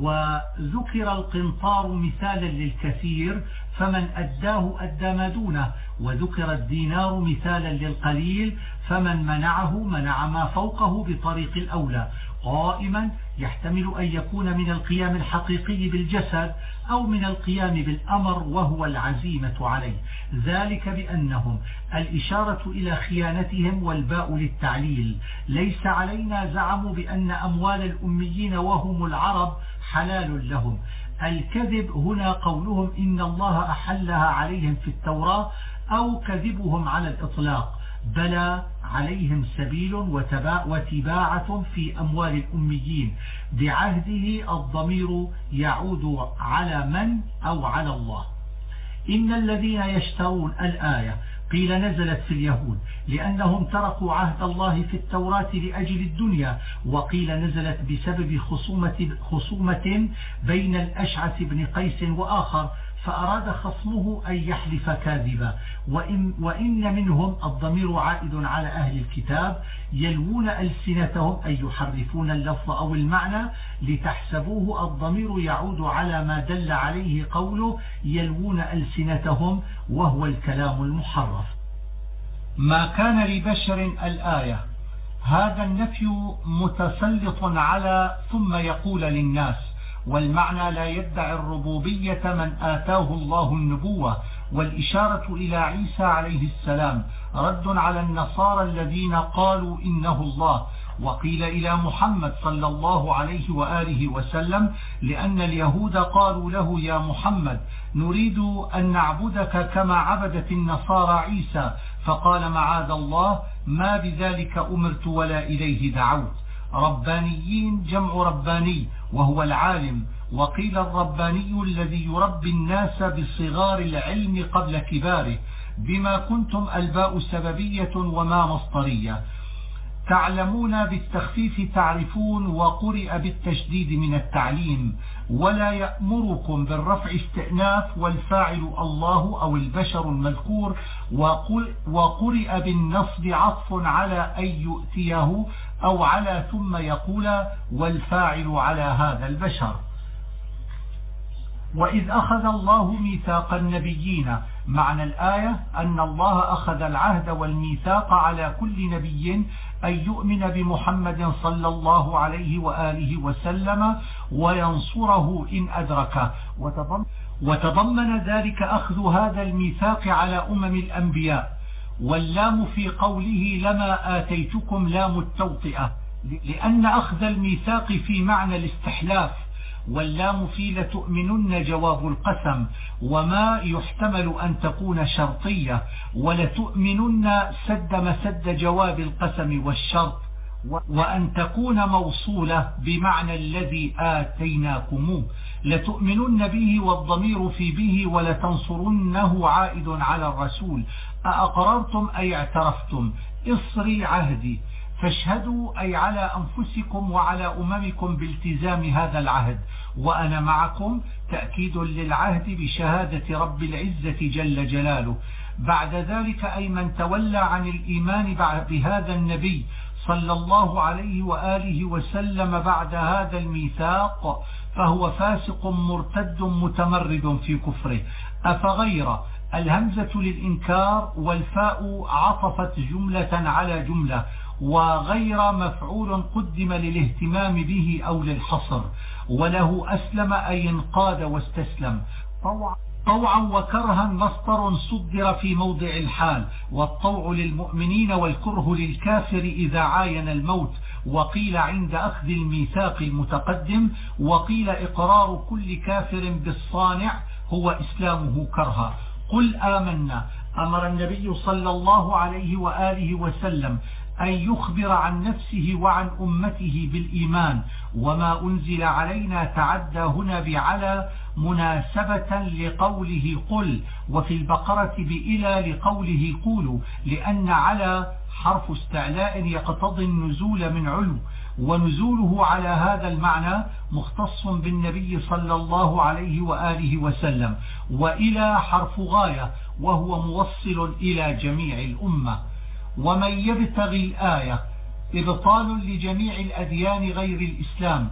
A: وذكر القنطار مثالا للكثير فمن أداه أدى ما دونه، وذكر الدينار مثالا للقليل فمن منعه منع ما فوقه بطريق الأولى. قائما يحتمل أن يكون من القيام الحقيقي بالجسد أو من القيام بالأمر وهو العزيمة عليه، ذلك بأنهم الإشارة إلى خيانتهم والباء للتعليل. ليس علينا زعم بأن أموال الأميين وهم العرب حلال لهم. الكذب هنا قولهم إن الله أحلها عليهم في التوراة أو كذبهم على الإطلاق، بلى عليهم سبيل وتباعة في أموال الأميين. بعهده الضمير يعود على من أو على الله. إن الذين يشترون الآية قيل نزلت في اليهود لأنهم تركوا عهد الله في التوراة لأجل الدنيا، وقيل نزلت بسبب خصومة بين الأشعث بن قيس وآخر فأراد خصمه أن يحلف كاذبا. وإن منهم الضمير عائد على أهل الكتاب يلوون ألسنتهم أي يحرفون اللفظ أو المعنى لتحسبوه. الضمير يعود على ما دل عليه قوله يلوون ألسنتهم وهو الكلام المحرف. ما كان لبشر الآية هذا النفي متسلط على ثم يقول للناس، والمعنى لا يدعي الربوبية من آتاه الله النبوة، والإشارة إلى عيسى عليه السلام رد على النصارى الذين قالوا إنه الله. وقيل إلى محمد صلى الله عليه وآله وسلم لأن اليهود قالوا له يا محمد نريد أن نعبدك كما عبدت النصارى عيسى، فقال معاذ الله ما بذلك أمرت ولا إليه دعوت. ربانيين جمع رباني وهو العالم، وقيل الرباني الذي يربي الناس بصغار العلم قبل كباره، بما كنتم الباء سببية وما مصدرية. تعلمون بالتخفيف تعرفون، وقرئ بالتشديد من التعليم. ولا يأمركم بالرفع استئناف والفاعل الله أو البشر المذكور، وقرئ بالنصب عطف على أن يؤتيه أو على ثم يقول والفاعل على هذا البشر. وإذ أخذ الله ميثاق النبيين، معنى الآية أن الله أخذ العهد والميثاق على كل نبي أن يؤمن بمحمد صلى الله عليه وآله وسلم وينصره إن أدركه، وتضمن ذلك أخذ هذا الميثاق على أمم الأنبياء. واللام في قوله لما آتيتكم لام التوطئة، لأن أخذ الميثاق في معنى الاستحلاف، واللام في لتؤمنن جواب القسم، وما يحتمل أن تكون شرطية، ولتؤمنن سد مسد جواب القسم والشرط، وأن تكون موصولة بمعنى الذي آتيناكموه. لتؤمنن به والضمير في به، ولتنصرنه عائد على الرسول. أأقررتم أي اعترفتم، إصري عهدي، فاشهدوا أي على أنفسكم وعلى أممكم بالتزام هذا العهد، وأنا معكم تأكيد للعهد بشهادة رب العزة جل جلاله. بعد ذلك أي من تولى عن الإيمان بهذا النبي صلى الله عليه وآله وسلم بعد هذا الميثاق فهو فاسق مرتد متمرد في كفره. أفغير الهمزة للإنكار، والفاء عطفت جملة على جملة، وغير مفعول قدم للاهتمام به أو للحصر. وله أسلم أي انقاد واستسلم. طوعا وكرها مصدر صدر في موضع الحال، والطوع للمؤمنين والكره للكافر إذا عاين الموت. وقيل عند أخذ الميثاق المتقدم، وقيل إقرار كل كافر بالصانع هو إسلامه كرها. قل آمنا. أمر النبي صلى الله عليه وآله وسلم أن يخبر عن نفسه وعن أمته بالإيمان، وما أنزل علينا تعدى هنا بعلى مناسبة لقوله قل، وفي البقرة بإلى لقوله قولوا، لأن على حرف استعلاء يقتضي النزول من علو، ونزوله على هذا المعنى مختص بالنبي صلى الله عليه وآله وسلم. وإلى حرف غاية، وهو موصل إلى جميع الأمة. ومن يبتغي الآية إبطال لجميع الأديان غير الإسلام.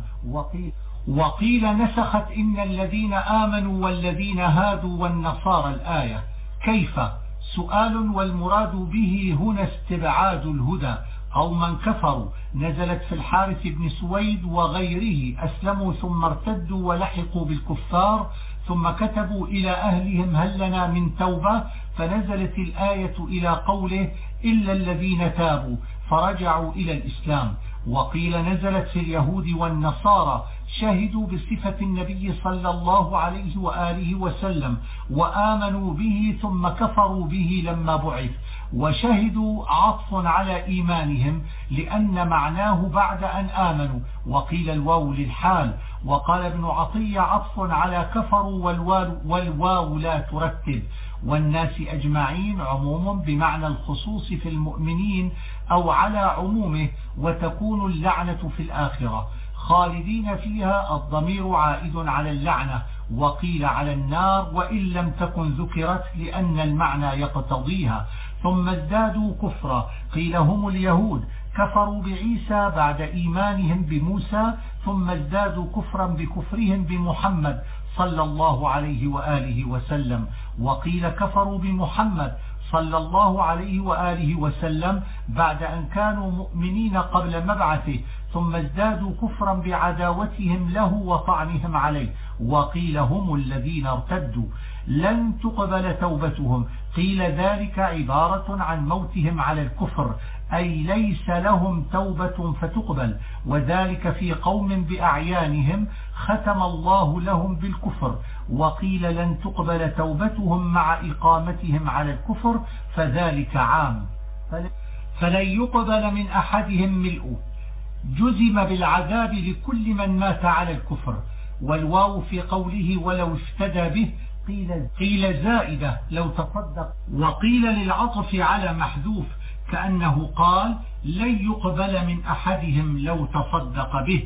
A: وقيل نسخت إن الذين آمنوا والذين هادوا والنصارى الآية. كيف؟ سؤال، والمراد به هنا استبعاد الهدى. قوما كفروا نزلت في الحارث بن سويد وغيره، أسلموا ثم ارتدوا ولحقوا بالكفار، ثم كتبوا إلى أهلهم هل لنا من توبة، فنزلت الآية إلى قوله إلا الذين تابوا فرجعوا إلى الإسلام. وقيل نزلت في اليهود والنصارى، شهدوا بصفة النبي صلى الله عليه وآله وسلم وآمنوا به ثم كفروا به لما بعث، وشهدوا عطف على إيمانهم لأن معناه بعد أن آمنوا. وقيل الواو للحال. وقال ابن عطية عطف على كفروا والواو لا ترتب. والناس أجمعين عموم بمعنى الخصوص في المؤمنين أو على عمومه، وتكون اللعنة في الآخرة. خالدين فيها الضمير عائد على اللعنة، وقيل على النار وإن لم تكن ذكرت لأن المعنى يقتضيها. ثم ازدادوا كفرا، قيل هم اليهود كفروا بعيسى بعد إيمانهم بموسى، ثم ازدادوا كفرا بكفرهم بمحمد صلى الله عليه وآله وسلم. وقيل كفروا بمحمد صلى الله عليه وآله وسلم بعد أن كانوا مؤمنين قبل مبعثه، ثم ازدادوا كفرا بعداوتهم له وطعنهم عليه. وقيل هم الذين ارتدوا لن تقبل توبتهم، قيل ذلك عبارة عن موتهم على الكفر، أي ليس لهم توبة فتقبل، وذلك في قوم بأعيانهم ختم الله لهم بالكفر. وقيل لن تقبل توبتهم مع إقامتهم على الكفر، فذلك عام، فلن يقبل من أحدهم ملء، جزم بالعذاب لكل من مات على الكفر. والواو في قوله ولو افتدى به قيل زائدة لو تصدق، وقيل للعطف على محذوف كأنه قال لن يقبل من أحدهم لو تصدق به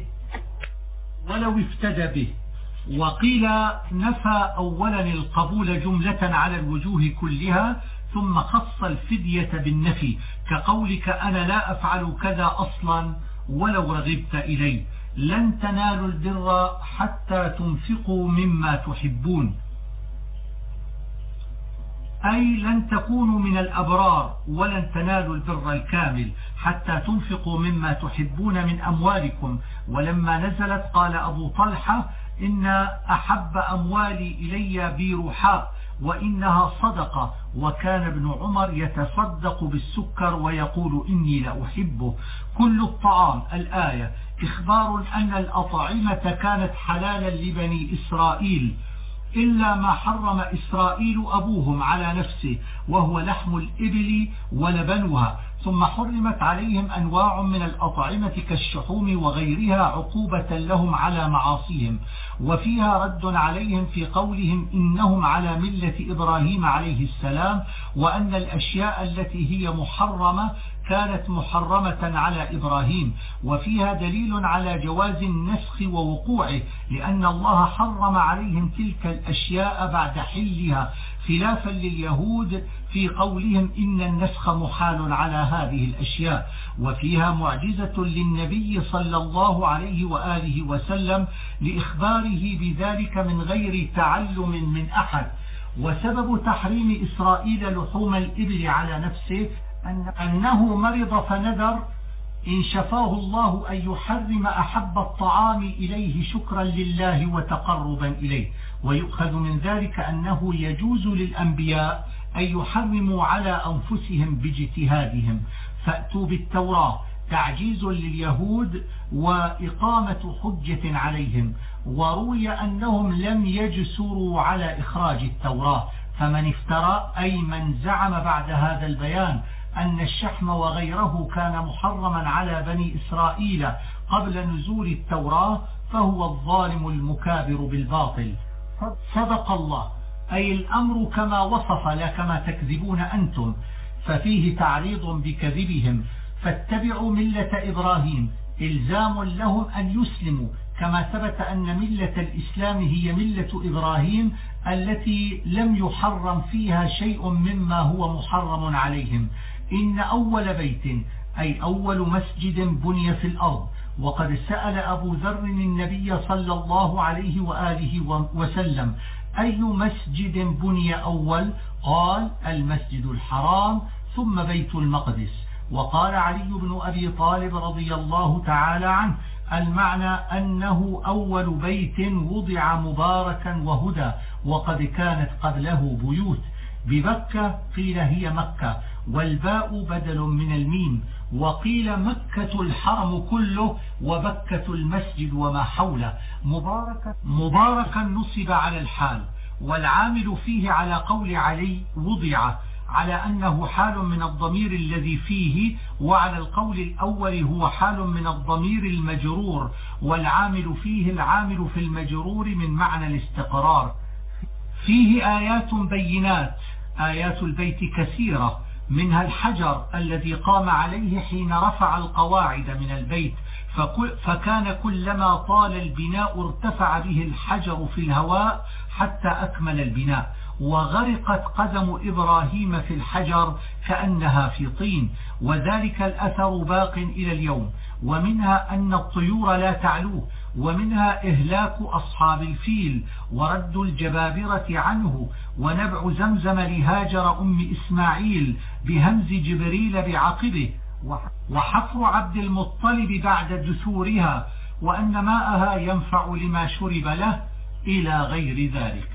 A: ولو افتدى به. وقيل نفى أولا القبول جملة على الوجوه كلها، ثم خص الفدية بالنفي كقولك أنا لا أفعل كذا أصلا ولو رغبت إليه. لن تنالوا البر حتى تنفقوا مما تحبون، أي لن تكونوا من الأبرار ولن تنالوا البر الكامل حتى تنفقوا مما تحبون من أموالكم. ولما نزلت قال أبو طلحة إن أحب أموالي إلي بيرحاء، وإنها صدقة. وكان ابن عمر يتصدق بالسكر ويقول إني لأحبه. كل الطعام الآية إخبار أن الأطعمة كانت حلالا لبني إسرائيل إلا ما حرم إسرائيل أبوهم على نفسه وهو لحم الإبل ولبنها، ثم حرمت عليهم أنواع من الأطعمة كالشحوم وغيرها عقوبة لهم على معاصيهم. وفيها رد عليهم في قولهم إنهم على ملة إبراهيم عليه السلام، وأن الأشياء التي هي محرمة كانت محرمة على إبراهيم. وفيها دليل على جواز النسخ ووقوعه، لأن الله حرم عليهم تلك الأشياء بعد حلها، خلافا لليهود في قولهم إن النسخ محال على هذه الأشياء. وفيها معجزة للنبي صلى الله عليه وآله وسلم لإخباره بذلك من غير تعلم من أحد. وسبب تحريم إسرائيل لحوم الإبل على نفسه أنه مرض فنذر إن شفاه الله أن يحرم أحب الطعام إليه شكرا لله وتقربا إليه. ويؤخذ من ذلك أنه يجوز للأنبياء أن يحرموا على أنفسهم باجتهادهم. فأتوا بالتوراة تعجيز لليهود وإقامة حجة عليهم. وروي أنهم لم يجسروا على إخراج التوراة، فمن افترى أي من زعم بعد هذا البيان أن الشحم وغيره كان محرما على بني إسرائيل قبل نزول التوراة فهو الظالم المكابر بالباطل. صدق الله، أي الأمر كما وصف لا كما تكذبون أنتم، ففيه تعريض بكذبهم. فاتبعوا ملة إبراهيم إلزام لهم أن يسلموا، كما ثبت أن ملة الإسلام هي ملة إبراهيم التي لم يحرم فيها شيء مما هو محرم عليهم. إن أول بيت أي أول مسجد بني في الأرض. وقد سأل أبو ذر النبي صلى الله عليه وآله وسلم أي مسجد بني أول؟ قال المسجد الحرام ثم بيت المقدس. وقال علي بن أبي طالب رضي الله تعالى عنه المعنى أنه أول بيت وضع مباركا وهدى، وقد كانت قبله بيوت. ببكة قيل هي مكة، والباء بدل من الميم. وقيل مكة الحرم كله وبكة المسجد وما حوله. مباركا نصب على الحال، والعامل فيه على قول علي وضع على أنه حال من الضمير الذي فيه، وعلى القول الأول هو حال من الضمير المجرور، والعامل فيه العامل في المجرور من معنى الاستقرار. فيه آيات بينات، آيات البيت كثيرة، منها الحجر الذي قام عليه حين رفع القواعد من البيت، فكان كلما طال البناء ارتفع به الحجر في الهواء حتى أكمل البناء. وغرقت قدم إبراهيم في الحجر كأنها في طين، وذلك الأثر باق إلى اليوم. ومنها أن الطيور لا تعلوه، ومنها إهلاك أصحاب الفيل ورد الجبابرة عنه، ونبع زمزم لهاجر أم إسماعيل بهمز جبريل بعقبه، وحفر عبد المطلب بعد دثورها، وأن ماءها ينفع لما شرب له، إلى غير ذلك.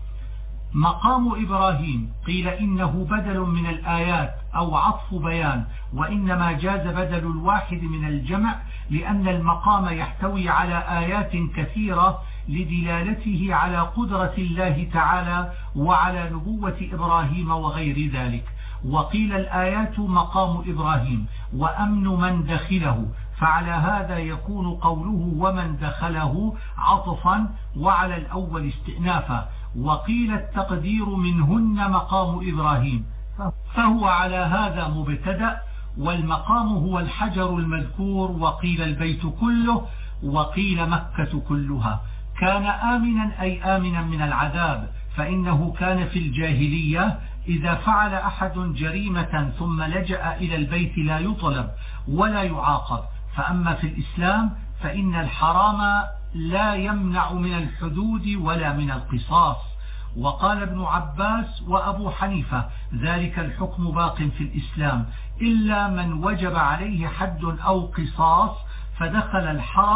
A: مقام إبراهيم قيل إنه بدل من الآيات أو عطف بيان، وإنما جاز بدل الواحد من الجمع، لأن المقام يحتوي على آيات كثيرة لدلالته على قدرة الله تعالى وعلى نبوة إبراهيم وغير ذلك. وقيل الآيات مقام إبراهيم وأمن من دخله، فعلى هذا يكون قوله ومن دخله عطفا وعلى الأول استئنافا. وقيل التقدير منهن مقام إبراهيم، فهو على هذا مبتدأ، والمقام هو الحجر المذكور. وقيل البيت كله، وقيل مكة كلها. كان آمنا أي آمنا من العذاب، فإنه كان في الجاهلية إذا فعل أحد جريمة ثم لجأ إلى البيت لا يطلب ولا يعاقب. فأما في الإسلام فإن الحرام لا يمنع من الحدود ولا من القصاص. وقال ابن عباس وأبو حنيفة ذلك الحكم باق في الإسلام إلا من وجب عليه حد أو قصاص فدخل الحرم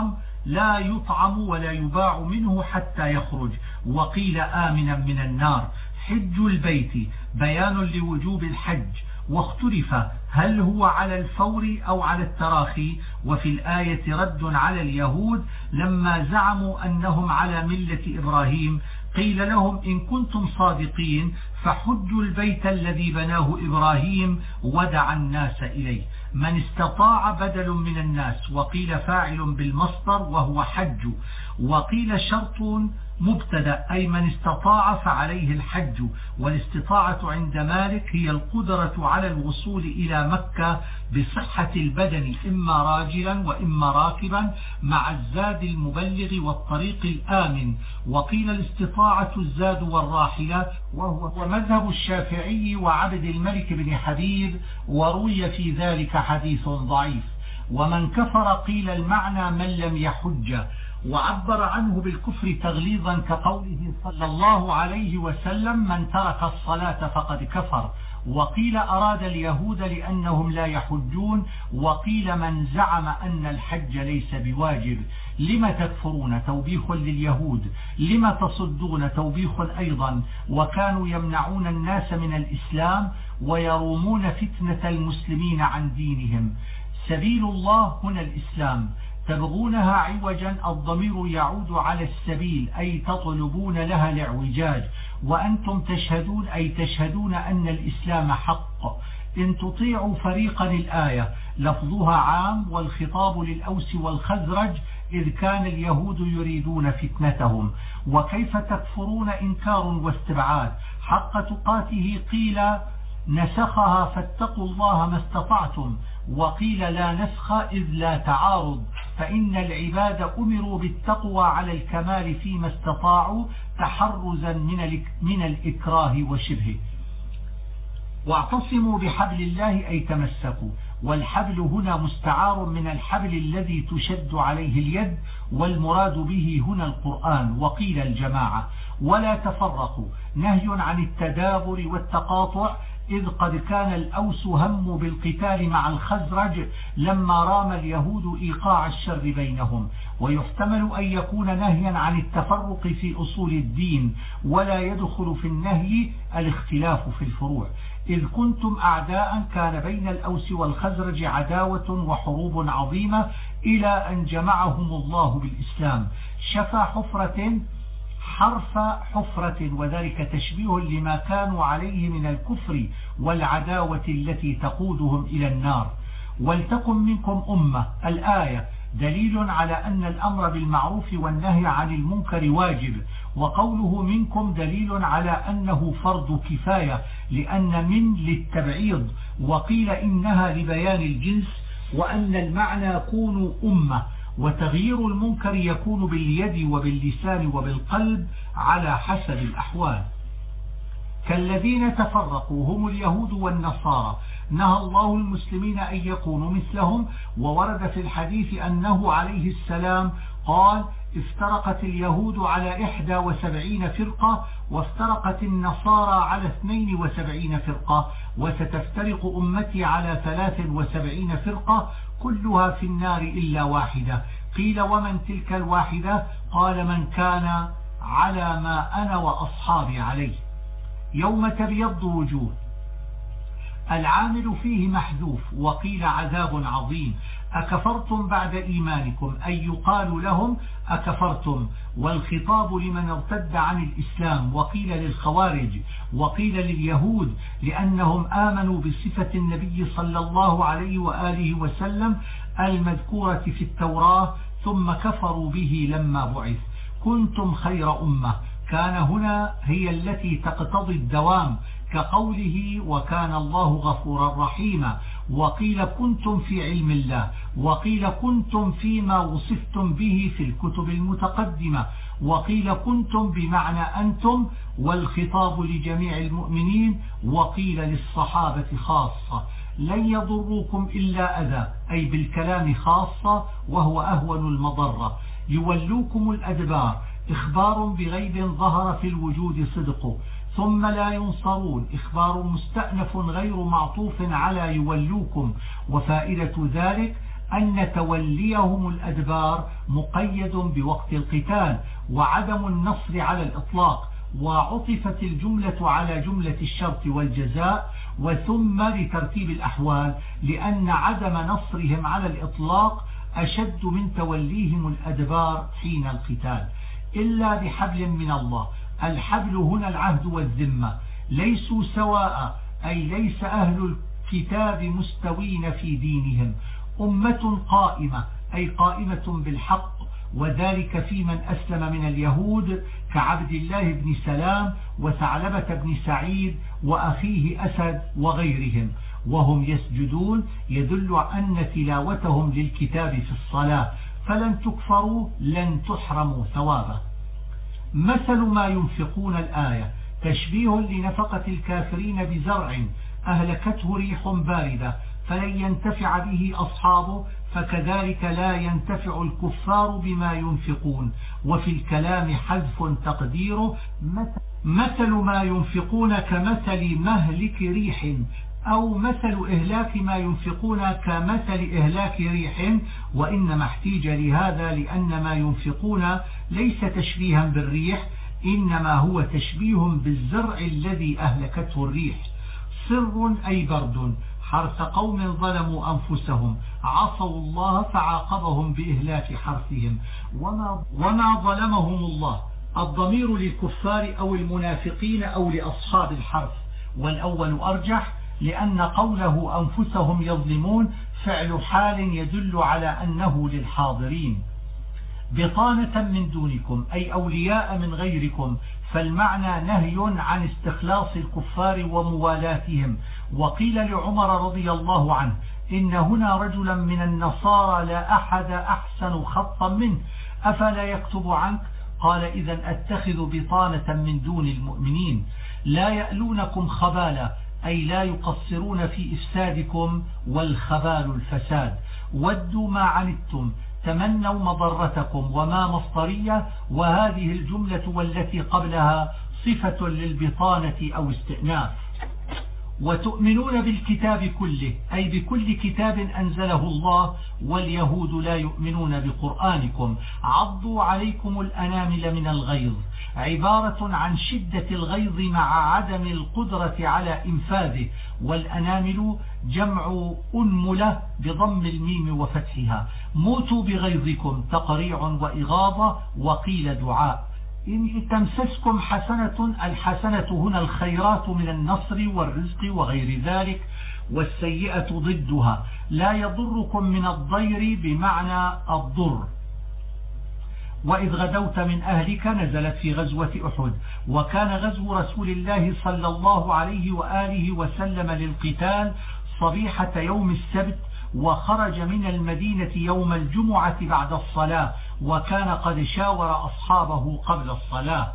A: لا يطعم ولا يباع منه حتى يخرج. وقيل آمنا من النار. حج البيت بيان لوجوب الحج، واختلف هل هو على الفور أو على التراخي. وفي الآية رد على اليهود لما زعموا أنهم على ملة إبراهيم، قيل لهم إن كنتم صادقين فحجوا البيت الذي بناه إبراهيم ودعا الناس إليه. من استطاع بدل من الناس، وقيل فاعل بالمصدر وهو حج، وقيل شرط مبتدأ أي من استطاع فعليه الحج. والاستطاعة عند مالك هي القدرة على الوصول إلى مكة بصحة البدن، إما راجلا وإما راكبا، مع الزاد المبلغ والطريق الآمن. وقيل الاستطاعة الزاد والراحلة، وهو مذهب الشافعي وعبد الملك بن حبيب، وروي في ذلك حديث ضعيف. ومن كفر قيل المعنى من لم يحج، وعبر عنه بالكفر تغليظا كقوله صلى الله عليه وسلم من ترك الصلاة فقد كفر. وقيل أراد اليهود لأنهم لا يحجون. وقيل من زعم أن الحج ليس بواجب. لم تكفرون توبيخ لليهود، لم تصدون توبيخ أيضا. وكانوا يمنعون الناس من الإسلام ويرومون فتنة المسلمين عن دينهم. سبيل الله هنا الإسلام، تبغونها عوجا، الضمير يعود على السبيل أي تطلبون لها الاعوجاج. وأنتم تشهدون أي تشهدون أن الإسلام حق. إن تطيعوا فريقا الآية لفظها عام، والخطاب للأوس والخزرج إذ كان اليهود يريدون فتنتهم. وكيف تكفرون إنكار واستبعاد. حق تقاته قيل نسخها فاتقوا الله ما استطعتم. وقيل لا نسخ إذ لا تعارض، فإن العباد أمروا بالتقوى على الكمال فيما استطاعوا تحرزا من الإكراه وشبهه. واعتصموا بحبل الله أي تمسكوا. والحبل هنا مستعار من الحبل الذي تشد عليه اليد، والمراد به هنا القرآن. وقيل الجماعة. ولا تفرقوا نهي عن التدابر والتقاطع، إذ قد كان الأوس هم بالقتال مع الخزرج لما رام اليهود إيقاع الشر بينهم. ويحتمل أن يكون نهيا عن التفرق في أصول الدين، ولا يدخل في النهي الاختلاف في الفروع. إذ كنتم أعداء كان بين الأوس والخزرج عداوة وحروب عظيمة إلى أن جمعهم الله بالإسلام. شفا حفرة حرف حفرة، وذلك تشبيه لما كانوا عليه من الكفر والعداوة التي تقودهم إلى النار. ولتكن منكم أمة الآية دليل على أن الأمر بالمعروف والنهي عن المنكر واجب. وقوله منكم دليل على أنه فرض كفاية، لأن من للتبعيض. وقيل إنها لبيان الجنس، وأن المعنى كونوا أمة. وتغيير المنكر يكون باليد وباللسان وبالقلب على حسب الأحوال. كالذين تفرقوا هم اليهود والنصارى، نهى الله المسلمين أن يكونوا مثلهم. وورد في الحديث أنه عليه السلام قال افترقت اليهود على 71 فرقة، وافترقت النصارى على 72 فرقة، وستفترق أمتي على 73 فرقة كلها في النار إلا واحدة. قيل ومن تلك الواحدة؟ قال من كان على ما أنا وأصحابي عليه. يوم تبيض وجوه، العامل فيه محذوف. وقيل عذاب عظيم. أكفرتم بعد إيمانكم أي يقال لهم أكفرتم، والخطاب لمن ارتد عن الإسلام. وقيل للخوارج، وقيل لليهود لأنهم آمنوا بصفة النبي صلى الله عليه وآله وسلم المذكورة في التوراة ثم كفروا به لما بعث. كنتم خير أمة، كان هنا هي التي تقتضي الدوام كقوله وكان الله غفورا رحيما. وقيل كنتم في علم الله، وقيل كنتم فيما وصفتم به في الكتب المتقدمة، وقيل كنتم بمعنى أنتم، والخطاب لجميع المؤمنين. وقيل للصحابة خاصة لن يضروكم إلا أذى، أي بالكلام خاصة وهو أهون المضرة. يولوكم الأدبار، إخبار بغيب ظهر في الوجود صدقه. ثم لا ينصرون، إخبار مستأنف غير معطوف على يولوكم. وفائدة ذلك أن توليهم الأدبار مقيد بوقت القتال وعدم النصر على الإطلاق، وعطفت الجملة على جملة الشرط والجزاء وثم لترتيب الأحوال، لأن عدم نصرهم على الإطلاق أشد من توليهم الأدبار حين القتال. إلا بحبل من الله، الحبل هنا العهد والذمة، ليسوا سواء، أي ليس أهل الكتاب مستوين في دينهم، أمة قائمة أي قائمة بالحق، وذلك في من أسلم من اليهود كعبد الله بن سلام وثعلبة بن سعيد وأخيه أسد وغيرهم، وهم يسجدون، يدل أن تلاوتهم للكتاب في الصلاة، فلن تكفروا لن تحرموا ثوابه. مثل ما ينفقون الآية تشبيه لنفقة الكافرين بزرع أهلكته ريح باردة فلن ينتفع به أصحابه، فكذلك لا ينتفع الكفار بما ينفقون. وفي الكلام حذف تقديره مثل ما ينفقون كمثل مهلك ريح، أو مثل إهلاك ما ينفقون كمثل إهلاك ريح، وإنما احتيج لهذا لأن ما ينفقون ليس تشبيها بالريح، إنما هو تشبيه بالزرع الذي أهلكته الريح. صر أي برد، حرث قوم ظلموا أنفسهم عصوا الله فعاقبهم بإهلاك حرثهم، وما ظلمهم الله، الضمير للكفار أو المنافقين أو لأصحاب الحرث، والأول أرجح لأن قوله أنفسهم يظلمون فعل حال يدل على أنه للحاضرين. بطانة من دونكم أي أولياء من غيركم، فالمعنى نهي عن استخلاص الكفار وموالاتهم. وقيل لعمر رضي الله عنه إن هنا رجلا من النصارى لا أحد أحسن خطا منه، أفلا يكتب عنك؟ قال إذا أتخذ بطانة من دون المؤمنين. لا يألونكم خبالا أي لا يقصرون في إفسادكم، والخبال الفساد. ودوا ما عنتم تمنوا مضرتكم، وما مصدرية، وهذه الجملة والتي قبلها صفة للبطانة أو استئناف. وتؤمنون بالكتاب كله أي بكل كتاب أنزله الله، واليهود لا يؤمنون بقرآنكم. عضوا عليكم الأنامل من الغيظ، عبارة عن شدة الغيظ مع عدم القدرة على إنفاذه، والأنامل جمع أنملة بضم الميم وفتحها. موتوا بغيظكم تقريع وإغاظة، وقيل دعاء. إن تمسسكم حسنة، الحسنة هنا الخيرات من النصر والرزق وغير ذلك، والسيئة ضدها. لا يضركم من الضير بمعنى الضر. وإذ غدوت من أهلك نزلت في غزوة أحد، وكان غزو رسول الله صلى الله عليه وآله وسلم للقتال صبيحة يوم السبت، وخرج من المدينة يوم الجمعة بعد الصلاة، وكان قد شاور أصحابه قبل الصلاة.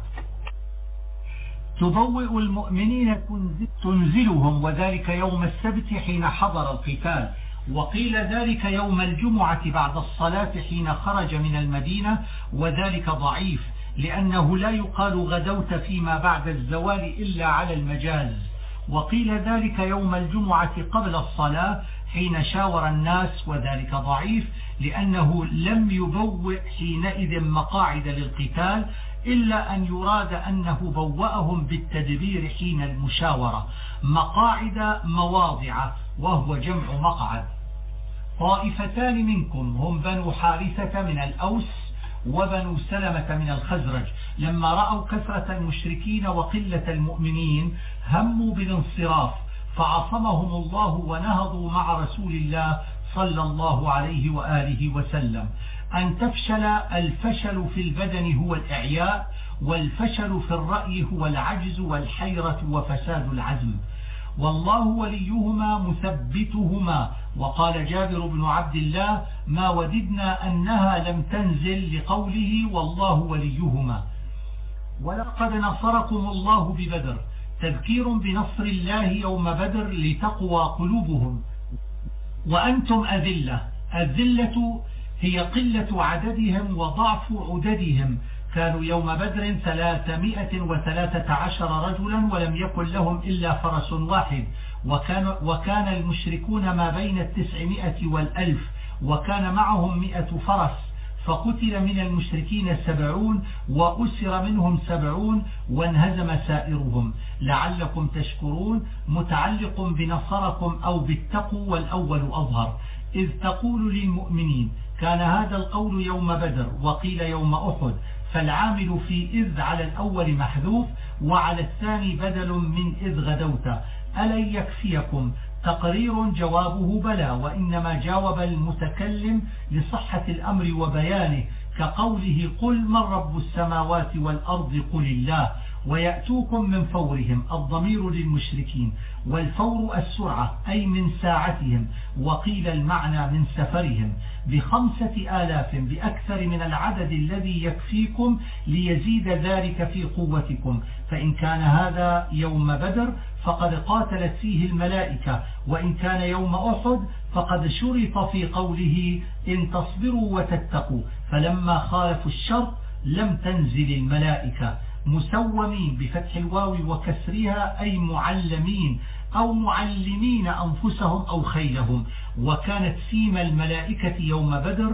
A: تبوئ المؤمنين تنزلهم، وذلك يوم السبت حين حضر القتال. وقيل ذلك يوم الجمعة بعد الصلاة حين خرج من المدينة، وذلك ضعيف لأنه لا يقال غدوت فيما بعد الزوال إلا على المجاز. وقيل ذلك يوم الجمعة قبل الصلاة حين شاور الناس، وذلك ضعيف لأنه لم يبوئ حينئذ مقاعد للقتال، إلا أن يراد أنه بوأهم بالتدبير حين المشاورة. مقاعد مواضع، وهو جمع مقعد. طائفتان منكم هم بنو حارثة من الأوس وبنو سلمة من الخزرج، لما رأوا كثرة المشركين وقلة المؤمنين هموا بالانصراف، فعصمهم الله ونهضوا مع رسول الله صلى الله عليه وآله وسلم. أن تفشل، الفشل في البدن هو الإعياء، والفشل في الرأي هو العجز والحيرة وفساد العزم. والله وليهما مثبتهما. وقال جابر بن عبد الله ما وددنا أنها لم تنزل لقوله والله وليهما. ولقد نصركم الله ببدر، تذكير بنصر الله يوم بدر لتقوى قلوبهم. وأنتم أذلة، الذلة هي قلة عددهم وضعف عددهم. كانوا يوم بدر 313 رجلا، ولم يكن لهم إلا فرس واحد، وكان المشركون ما بين 900 و1000، وكان معهم 100 فرس، فقتل من المشركين 70 وأسر منهم 70 وانهزم سائرهم لعلكم تشكرون متعلق بنصركم أو بالتقوا، والأول أظهر. إذ تقول للمؤمنين، كان هذا القول يوم بدر وقيل يوم أحد، فالعامل في إذ على الأول محذوف وعلى الثاني بدل من إذ غدوت. ألن يكفيكم؟ تقرير جوابه بلى، وإنما جاوب المتكلم لصحة الأمر وبيانه، كقوله قل من رب السماوات والأرض قل الله، ويأتوكم من فورهم، الضمير للمشركين، والفور السرعة أي من ساعتهم، وقيل المعنى من سفرهم، ب5,000 بأكثر من العدد الذي يكفيكم ليزيد ذلك في قوتكم. فإن كان هذا يوم بدر فقد قاتلت فيه الملائكة، وإن كان يوم أحد فقد شرط في قوله إن تصبروا وتتقوا، فلما خالفوا الشرط لم تنزل الملائكة. مسومين بفتح الواو وكسرها أي معلمين أو معلمين أنفسهم أو خيلهم. وكانت سيما الملائكة يوم بدر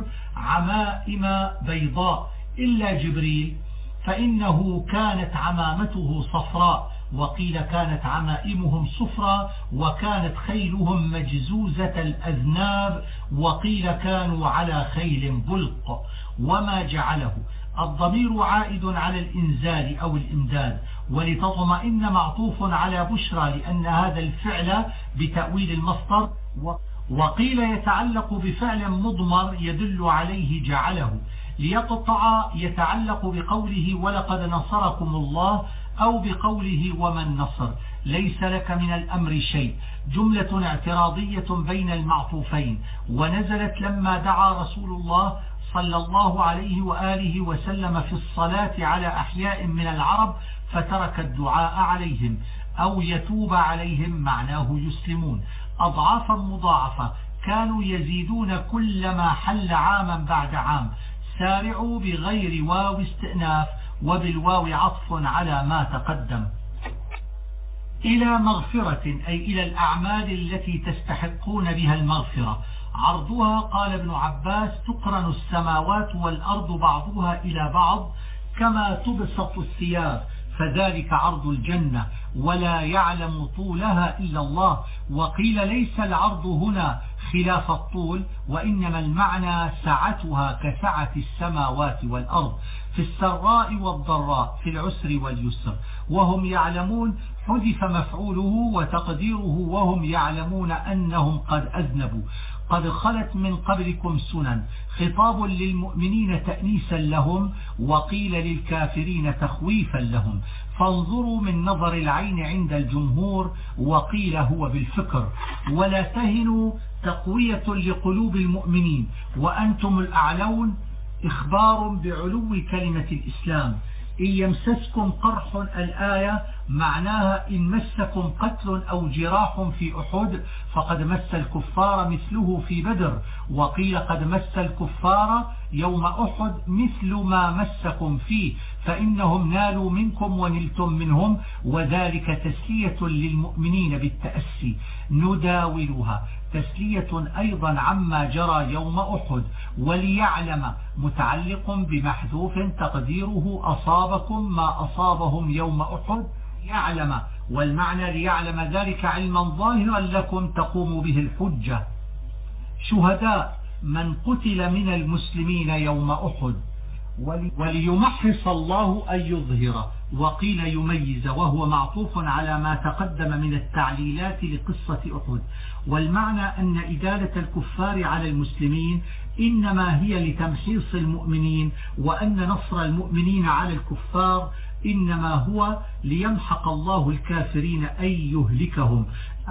A: عمائم بيضاء إلا جبريل فإنه كانت عمامته صفراء، وقيل كانت عمائمهم صفرا، وكانت خيلهم مجزوزة الأذناب، وقيل كانوا على خيل بلق. وما جعله الضمير عائد على الإنزال أو الإمداد، ولتطمئن معطوف على بشرى لأن هذا الفعل بتأويل المصدر، وقيل يتعلق بفعل مضمر يدل عليه جعله. ليقطع يتعلق بقوله ولقد نصركم الله، أو بقوله ومن نصر ليس لك من الأمر شيء، جملة اعتراضية بين المعطوفين، ونزلت لما دعا رسول الله صلى الله عليه وآله وسلم في الصلاة على أحياء من العرب فترك الدعاء عليهم أو يتوب عليهم، معناه يسلمون، أضعافا مضاعفة، كانوا يزيدون كلما حل عاما بعد عام. سارعوا بغير واو استئناف، وبالواو عطف على ما تقدم. إلى مغفرة أي إلى الأعمال التي تستحقون بها المغفرة. عرضها قال ابن عباس تقرن السماوات والأرض بعضها إلى بعض كما تبسط الثياب، فذلك عرض الجنة، ولا يعلم طولها إلا الله. وقيل ليس العرض هنا خلاف الطول، وإنما المعنى سعتها كسعة السماوات والأرض في السراء والضراء، في العسر واليسر. وهم يعلمون حذف مفعوله وتقديره وهم يعلمون أنهم قد أذنبوا. قد خلت من قبلكم سنن، خطاب للمؤمنين تأنيسا لهم، وقيل للكافرين تخويفا لهم. فانظروا من نظر العين عند الجمهور، وقيل هو بالفكر. ولا تهنوا تقوية لقلوب المؤمنين وأنتم الأعلون، إخبار بعلو كلمة الإسلام. إن يمسسكم قرح الآية معناها إن مسكم قتل أو جراح في أحد فقد مس الكفار مثله في بدر، وقيل قد مس الكفار يوم أحد مثل ما مسكم فيه، فإنهم نالوا منكم ونلتم منهم، وذلك تسلية للمؤمنين بالتأسي. نداولها تسلية أيضا عما جرى يوم أحد. وليعلم متعلق بمحذوف تقديره أصابكم ما أصابهم يوم أحد يعلم، والمعنى ليعلم ذلك علما ظاهرا لكم تقوم به الحجة. شهداء من قتل من المسلمين يوم أحد. وليمحص الله أن يظهر، وقيل يميز، وهو معطوف على ما تقدم من التعليلات لقصة أحد. والمعنى أن إدالة الكفار على المسلمين إنما هي لتمحيص المؤمنين، وأن نصر المؤمنين على الكفار إنما هو ليمحق الله الكافرين أي يهلكهم.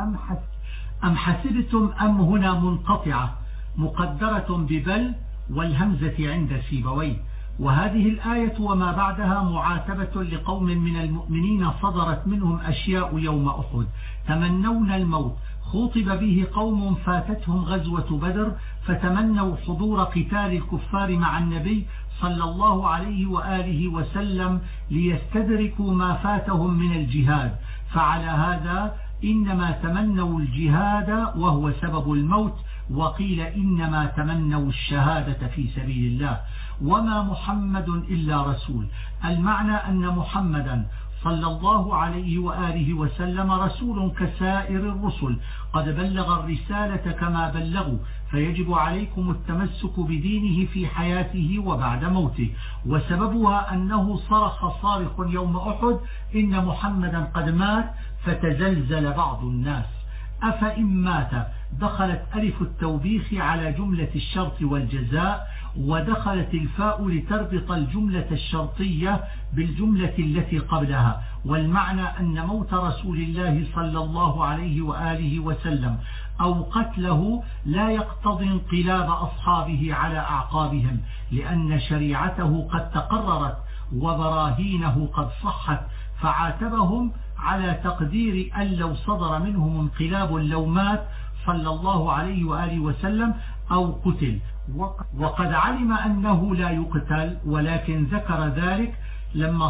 A: أم حسبتم أم هنا منقطعة مقدرة ببل والهمزة عند سيبويه. وهذه الآية وما بعدها معاتبة لقوم من المؤمنين صدرت منهم أشياء يوم أحد. تمنون الموت، خوطب به قوم فاتتهم غزوة بدر فتمنوا حضور قتال الكفار مع النبي صلى الله عليه وآله وسلم ليستدركوا ما فاتهم من الجهاد، فعلى هذا إنما تمنوا الجهاد وهو سبب الموت، وقيل إنما تمنوا الشهادة في سبيل الله. وما محمد إلا رسول، المعنى أن محمدا صلى الله عليه وآله وسلم رسول كسائر الرسل، قد بلغ الرسالة كما بلغوا، فيجب عليكم التمسك بدينه في حياته وبعد موته. وسببها أنه صرخ صارخ يوم أحد إن محمدا قد مات، فتزلزل بعض الناس. أفإن مات دخلت ألف التوبيخ على جملة الشرط والجزاء، ودخلت الفاء لتربط الجملة الشرطية بالجملة التي قبلها. والمعنى أن موت رسول الله صلى الله عليه وآله وسلم أو قتله لا يقتضي انقلاب أصحابه على أعقابهم، لأن شريعته قد تقررت وبراهينه قد صحت، فعاتبهم على تقدير أن لو صدر منهم انقلاب لو مات صلى الله عليه وآله وسلم أو قتل. وقد علم أنه لا يقتل، ولكن ذكر ذلك لما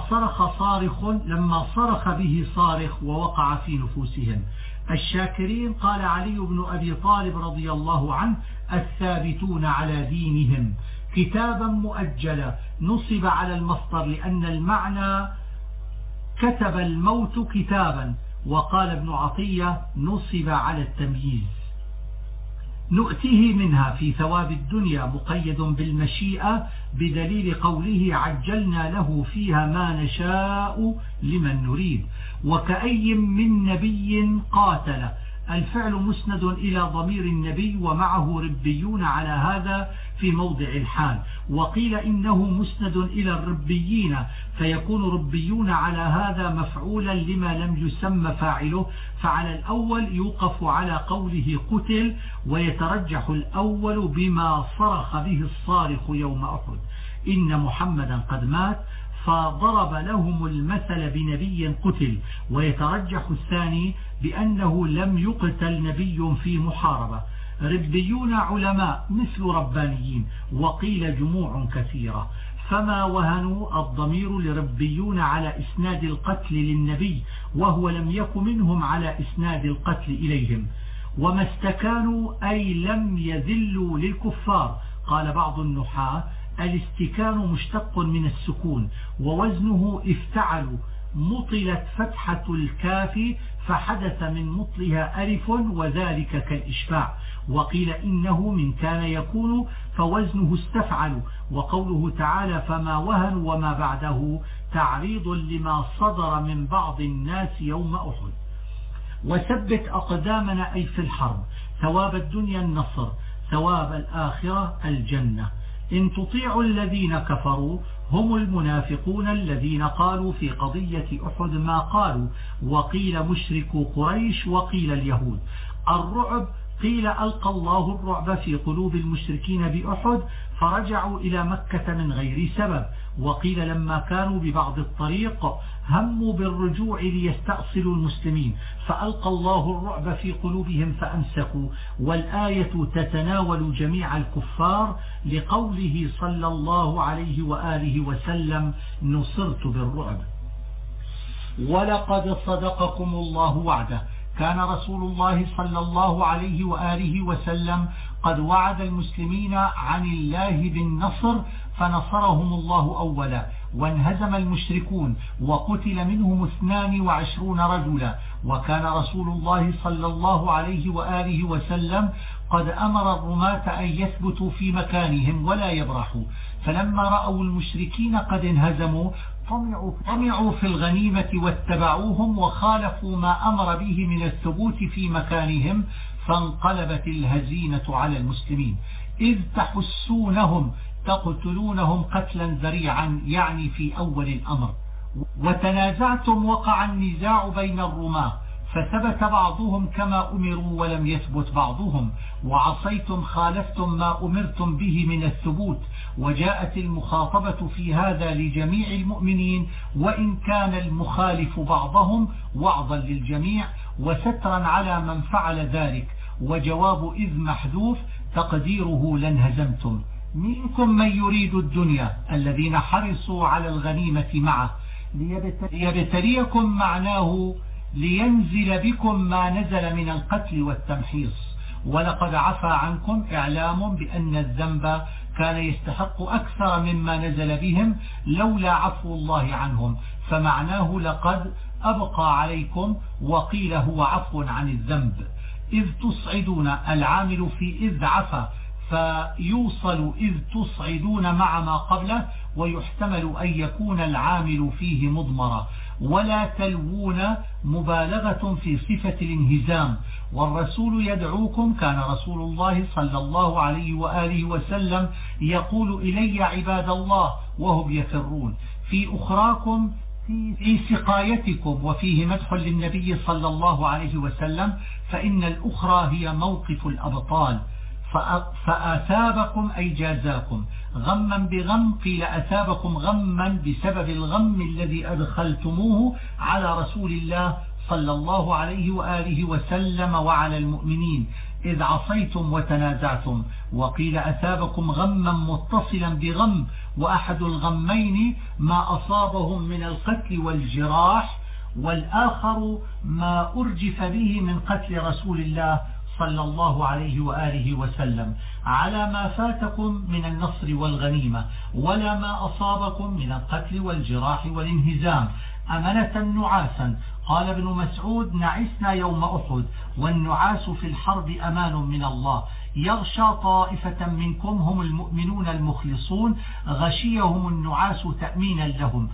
A: صرخ به صارخ ووقع في نفوسهم. الشاكرين قال علي بن أبي طالب رضي الله عنه: الثابتون على دينهم. كتابا مؤجلا نصب على المصدر لأن المعنى كتب الموت كتابا. وقال ابن عطية: نصب على التمييز. نؤتيه منها في ثواب الدنيا مقيد بالمشيئة بدليل قوله: عجلنا له فيها ما نشاء لمن نريد. وكأي من نبي قاتل، الفعل مسند إلى ضمير النبي ومعه ربيون على هذا في موضع الحال. وقيل إنه مسند إلى الربيين، فيكون ربيون على هذا مفعولا لما لم يسمى فاعله، فعلى الأول يوقف على قوله قتل، ويترجح الأول بما صرخ به الصارخ يوم أحد إن محمدا قد مات، فضرب لهم المثل بنبي قتل، ويترجح الثاني بأنه لم يقتل نبي في محاربة. ربيون علماء مثل ربانيين، وقيل جموع كثيرة. فما وهنوا الضمير لربيون على إسناد القتل للنبي، وهو لم يكن منهم على إسناد القتل إليهم. وما استكانوا أي لم يذلوا للكفار. قال بعض النحاة: الاستكان مشتق من السكون، ووزنه افتعلوا، مطلت فتحة الكاف فحدث من مطلها ألف، وذلك كالإشباع. وقيل إنه من كان يكون فوزنه استفعل. وقوله تعالى: فما وهنوا وما بعده تعريض لما صدر من بعض الناس يوم أحد. وثبت أقدامنا أي في الحرب. ثواب الدنيا النصر، ثواب الآخرة الجنة. إن تطيعوا الذين كفروا هم المنافقون الذين قالوا في قضية أحد ما قالوا، وقيل مشركو قريش وقيل اليهود. الرعب قيل ألقى الله الرعب في قلوب المشركين بأحد فرجعوا إلى مكة من غير سبب. وقيل لما كانوا ببعض الطريق هموا بالرجوع ليستأصلوا المسلمين فألقى الله الرعب في قلوبهم فأمسكوا. والآية تتناول جميع الكفار لقوله صلى الله عليه وآله وسلم: نصرت بالرعب. ولقد صدقكم الله وعده. كان رسول الله صلى الله عليه وآله وسلم قد وعد المسلمين عن الله بالنصر، فنصرهم الله أولا، وانهزم المشركون وقتل منهم 22 رجلا. وكان رسول الله صلى الله عليه وآله وسلم قد أمر الرماة أن يثبتوا في مكانهم ولا يبرحوا، فلما رأوا المشركين قد انهزموا طمعوا في الغنيمة واتبعوهم وخالفوا ما أمر به من الثبوت في مكانهم، فانقلبت الهزيمة على المسلمين. إذ تحسونهم تقتلونهم قتلا ذريعا، يعني في أول الأمر. وتنازعتم وقع النزاع بين الرماة، فثبت بعضهم كما أمروا ولم يثبت بعضهم، وعصيتم خالفتم ما أمرتم به من الثبوت. وجاءت المخاطبة في هذا لجميع المؤمنين، وإن كان المخالف بعضهم وعظا للجميع وسترا على من فعل ذلك. وجواب إذ محذوف تقديره لانهزمتم. منكم من يريد الدنيا، الذين حرصوا على الغنيمة معه ليبتليكم، معناه لينزل بكم ما نزل من القتل والتمحيص. ولقد عفا عنكم إعلام بأن الذنب كان يستحق أكثر مما نزل بهم لولا عفو الله عنهم، فمعناه لقد أبقى عليكم، وقيل هو عفو عن الذنب. إذ تصعدون العامل في إذ عفا، فيوصل إذ تصعدون مع ما قبله، ويحتمل أن يكون العامل فيه مضمرا. ولا تلوون مبالغة في صفة الانهزام. والرسول يدعوكم، كان رسول الله صلى الله عليه وآله وسلم يقول إلي عباد الله وهم يفرون. في أخراكم في سقايتكم، وفيه مدح للنبي صلى الله عليه وسلم، فإن الأخرى هي موقف الأبطال. فأثابكم أي جازاكم غما بغم، قيل أثابكم غما بسبب الغم الذي أدخلتموه على رسول الله صلى الله عليه وآله وسلم وعلى المؤمنين إذ عصيتم وتنازعتم. وقيل أثابكم غما متصلا بغم، وأحد الغمين ما أصابهم من القتل والجراح، والآخر ما أرجف به من قتل رسول الله صلى الله عليه وآله وسلم، على ما فاتكم من النصر والغنيمة، ولا ما أصابكم من القتل والجراح والانهزام. أمنة نعاسا، قال ابن مسعود: نعسنا يوم أحد، والنعاس في الحرب أمان من الله، يغشى طائفة منكم هم المؤمنون المخلصون، غشيهم النعاس تأمينا لهم،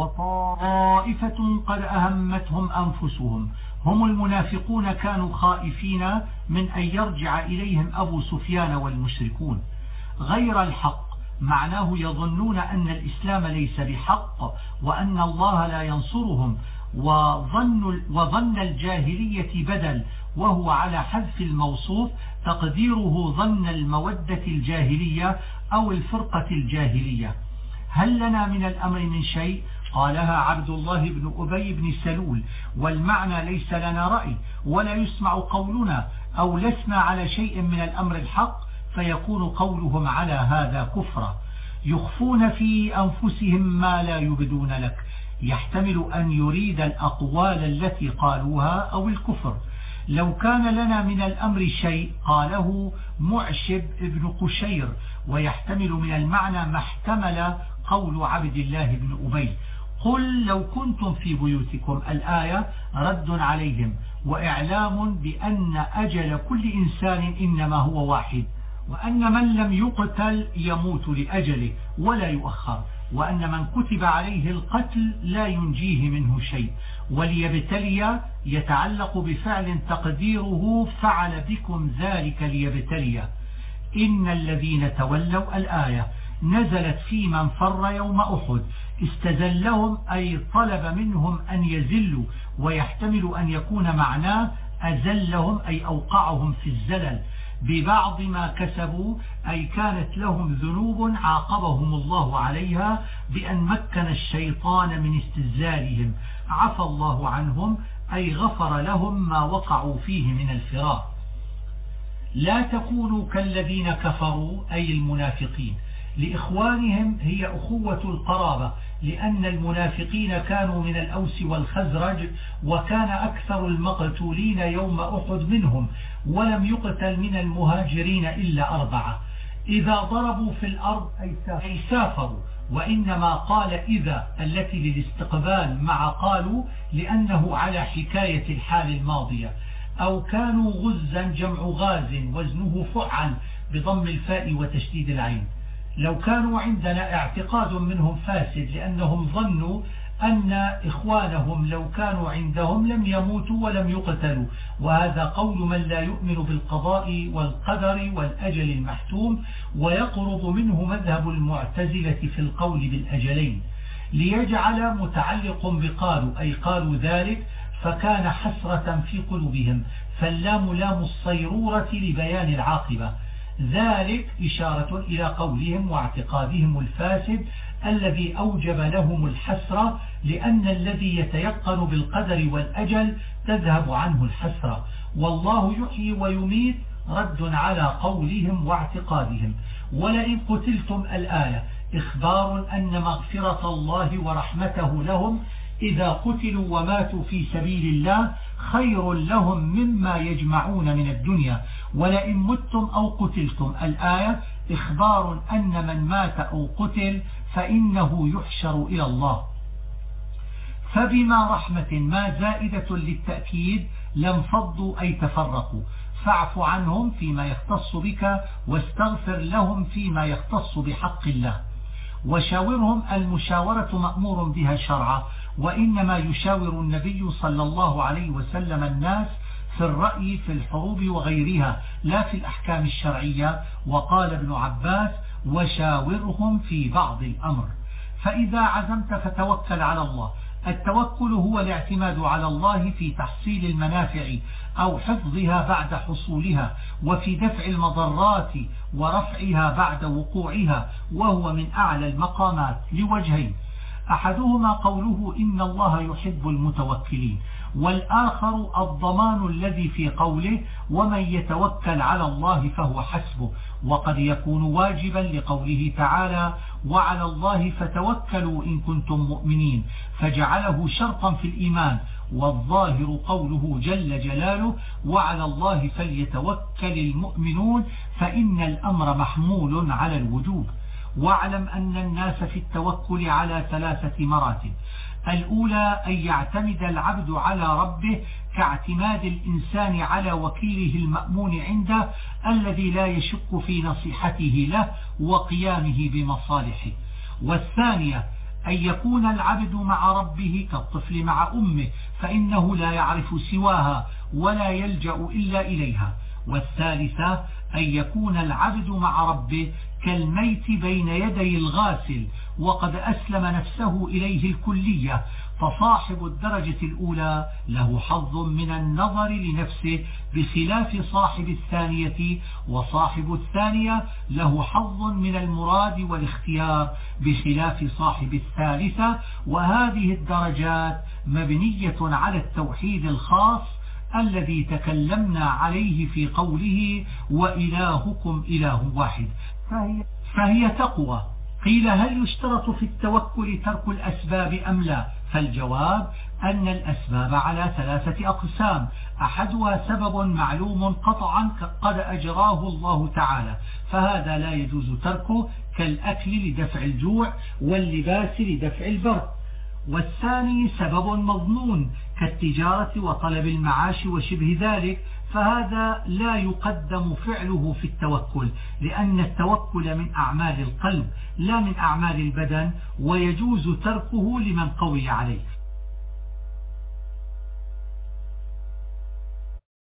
A: وطائفة قد أهمتهم أنفسهم هم المنافقون كانوا خائفين من أن يرجع إليهم أبو سفيان والمشركون. غير الحق معناه يظنون أن الإسلام ليس بحق وأن الله لا ينصرهم، وظن الجاهلية بدل، وهو على حذف الموصوف تقديره ظن المودة الجاهلية أو الفرقة الجاهلية. هل لنا من الأمر من شيء؟ قالها عبد الله بن أبي بن سلول، والمعنى ليس لنا رأي ولا يسمع قولنا، أو لسنا على شيء من الأمر الحق، فيكون قولهم على هذا كفرا. يخفون في أنفسهم ما لا يبدون لك، يحتمل أن يريد الأقوال التي قالوها أو الكفر. لو كان لنا من الأمر شيء قاله معشب ابن قشير، ويحتمل من المعنى ما احتمل قول عبد الله بن أبي. قل لو كنتم في بيوتكم، الآية رد عليهم وإعلام بأن أجل كل إنسان إنما هو واحد، وأن من لم يقتل يموت لأجله ولا يؤخر، وأن من كتب عليه القتل لا ينجيه منه شيء. وليبتلي يتعلق بفعل تقديره فعل بكم ذلك ليبتلي. إن الذين تولوا، الآية نزلت في من فر يوم أحد، استزلهم أي طلب منهم أن يزلوا، ويحتمل أن يكون معناه أزلهم أي أوقعهم في الزلل ببعض ما كسبوا، أي كانت لهم ذنوب عاقبهم الله عليها بأن مكن الشيطان من استزلالهم، عفى الله عنهم أي غفر لهم ما وقعوا فيه من الفراق. لا تكونوا كالذين كفروا أي المنافقين، لإخوانهم هي أخوة القرابة، لأن المنافقين كانوا من الأوس والخزرج، وكان أكثر المقتولين يوم أحد منهم، ولم يقتل من المهاجرين إلا 4. إذا ضربوا في الأرض أي سافروا، وإنما قال إذا التي للاستقبال مع قالوا لأنه على حكاية الحال الماضية. أو كانوا غزا جمع غاز وزنه فعل بضم الفاء وتشديد العين. لو كانوا عندنا اعتقاد منهم فاسد، لأنهم ظنوا أن إخوانهم لو كانوا عندهم لم يموتوا ولم يقتلوا، وهذا قول من لا يؤمن بالقضاء والقدر والأجل المحتوم، ويقرب منه مذهب المعتزلة في القول بالأجلين. ليجعل متعلق بقالوا أي قالوا ذلك، فكان حسرة في قلوبهم، فاللام لام الصيرورة لبيان العاقبة. ذلك إشارة إلى قولهم واعتقادهم الفاسد الذي أوجب لهم الحسرة، لأن الذي يتيقن بالقدر والأجل تذهب عنه الحسرة. والله يحيي ويميت رد على قولهم واعتقادهم. ولئن قتلتم، الآية إخبار أن مغفرة الله ورحمته لهم إذا قتلوا وماتوا في سبيل الله خير لهم مما يجمعون من الدنيا ولئن متم أو قتلتم. الآية إخبار أن من مات أو قتل فإنه يحشر إلى الله. فبما رحمة ما زائدة للتأكيد لانفضوا أي تفرقوا، فاعف عنهم فيما يختص بك واستغفر لهم فيما يختص بحق الله. وشاورهم المشاورة مأمور بها شرعا، وإنما يشاور النبي صلى الله عليه وسلم الناس في الرأي في الحروب وغيرها لا في الأحكام الشرعية. وقال ابن عباس وشاورهم في بعض الأمر. فإذا عزمت فتوكل على الله. التوكل هو الاعتماد على الله في تحصيل المنافع أو حفظها بعد حصولها، وفي دفع المضرات ورفعها بعد وقوعها، وهو من أعلى المقامات لوجهين: أحدهما قوله إن الله يحب المتوكلين، والآخر الضمان الذي في قوله ومن يتوكل على الله فهو حسبه. وقد يكون واجبا لقوله تعالى وعلى الله فتوكلوا إن كنتم مؤمنين، فجعله شرطا في الإيمان. والظاهر قوله جل جلاله وعلى الله فليتوكل المؤمنون، فإن الأمر محمول على الوجوب. واعلم أن الناس في التوكل على 3 مراتب: الأولى أن يعتمد العبد على ربه كاعتماد الإنسان على وكيله المأمون عنده الذي لا يشك في نصيحته له وقيامه بمصالحه. والثانية أن يكون العبد مع ربه كالطفل مع أمه، فإنه لا يعرف سواها ولا يلجأ إلا إليها. والثالثة أن يكون العبد مع ربه كالميت بين يدي الغاسل وقد أسلم نفسه إليه الكلية، فصاحب الدرجة الأولى له حظ من النظر لنفسه بخلاف صاحب الثانية، وصاحب الثانية له حظ من المراد والاختيار بخلاف صاحب الثالثة. وهذه الدرجات مبنية على التوحيد الخاص الذي تكلمنا عليه في قوله وإلهكم إله واحد، فهي تقوى. قيل هل يشترط في التوكل ترك الأسباب أم لا؟ فالجواب أن الأسباب على 3 أقسام: أحدها سبب معلوم قطعا قد أجراه الله تعالى، فهذا لا يجوز تركه كالأكل لدفع الجوع واللباس لدفع البرد. والثاني سبب مظنون كالتجارة وطلب المعاش وشبه ذلك، فهذا لا يقدم فعله في التوكل، لأن التوكل من أعمال القلب لا من أعمال البدن، ويجوز تركه لمن قوي عليه.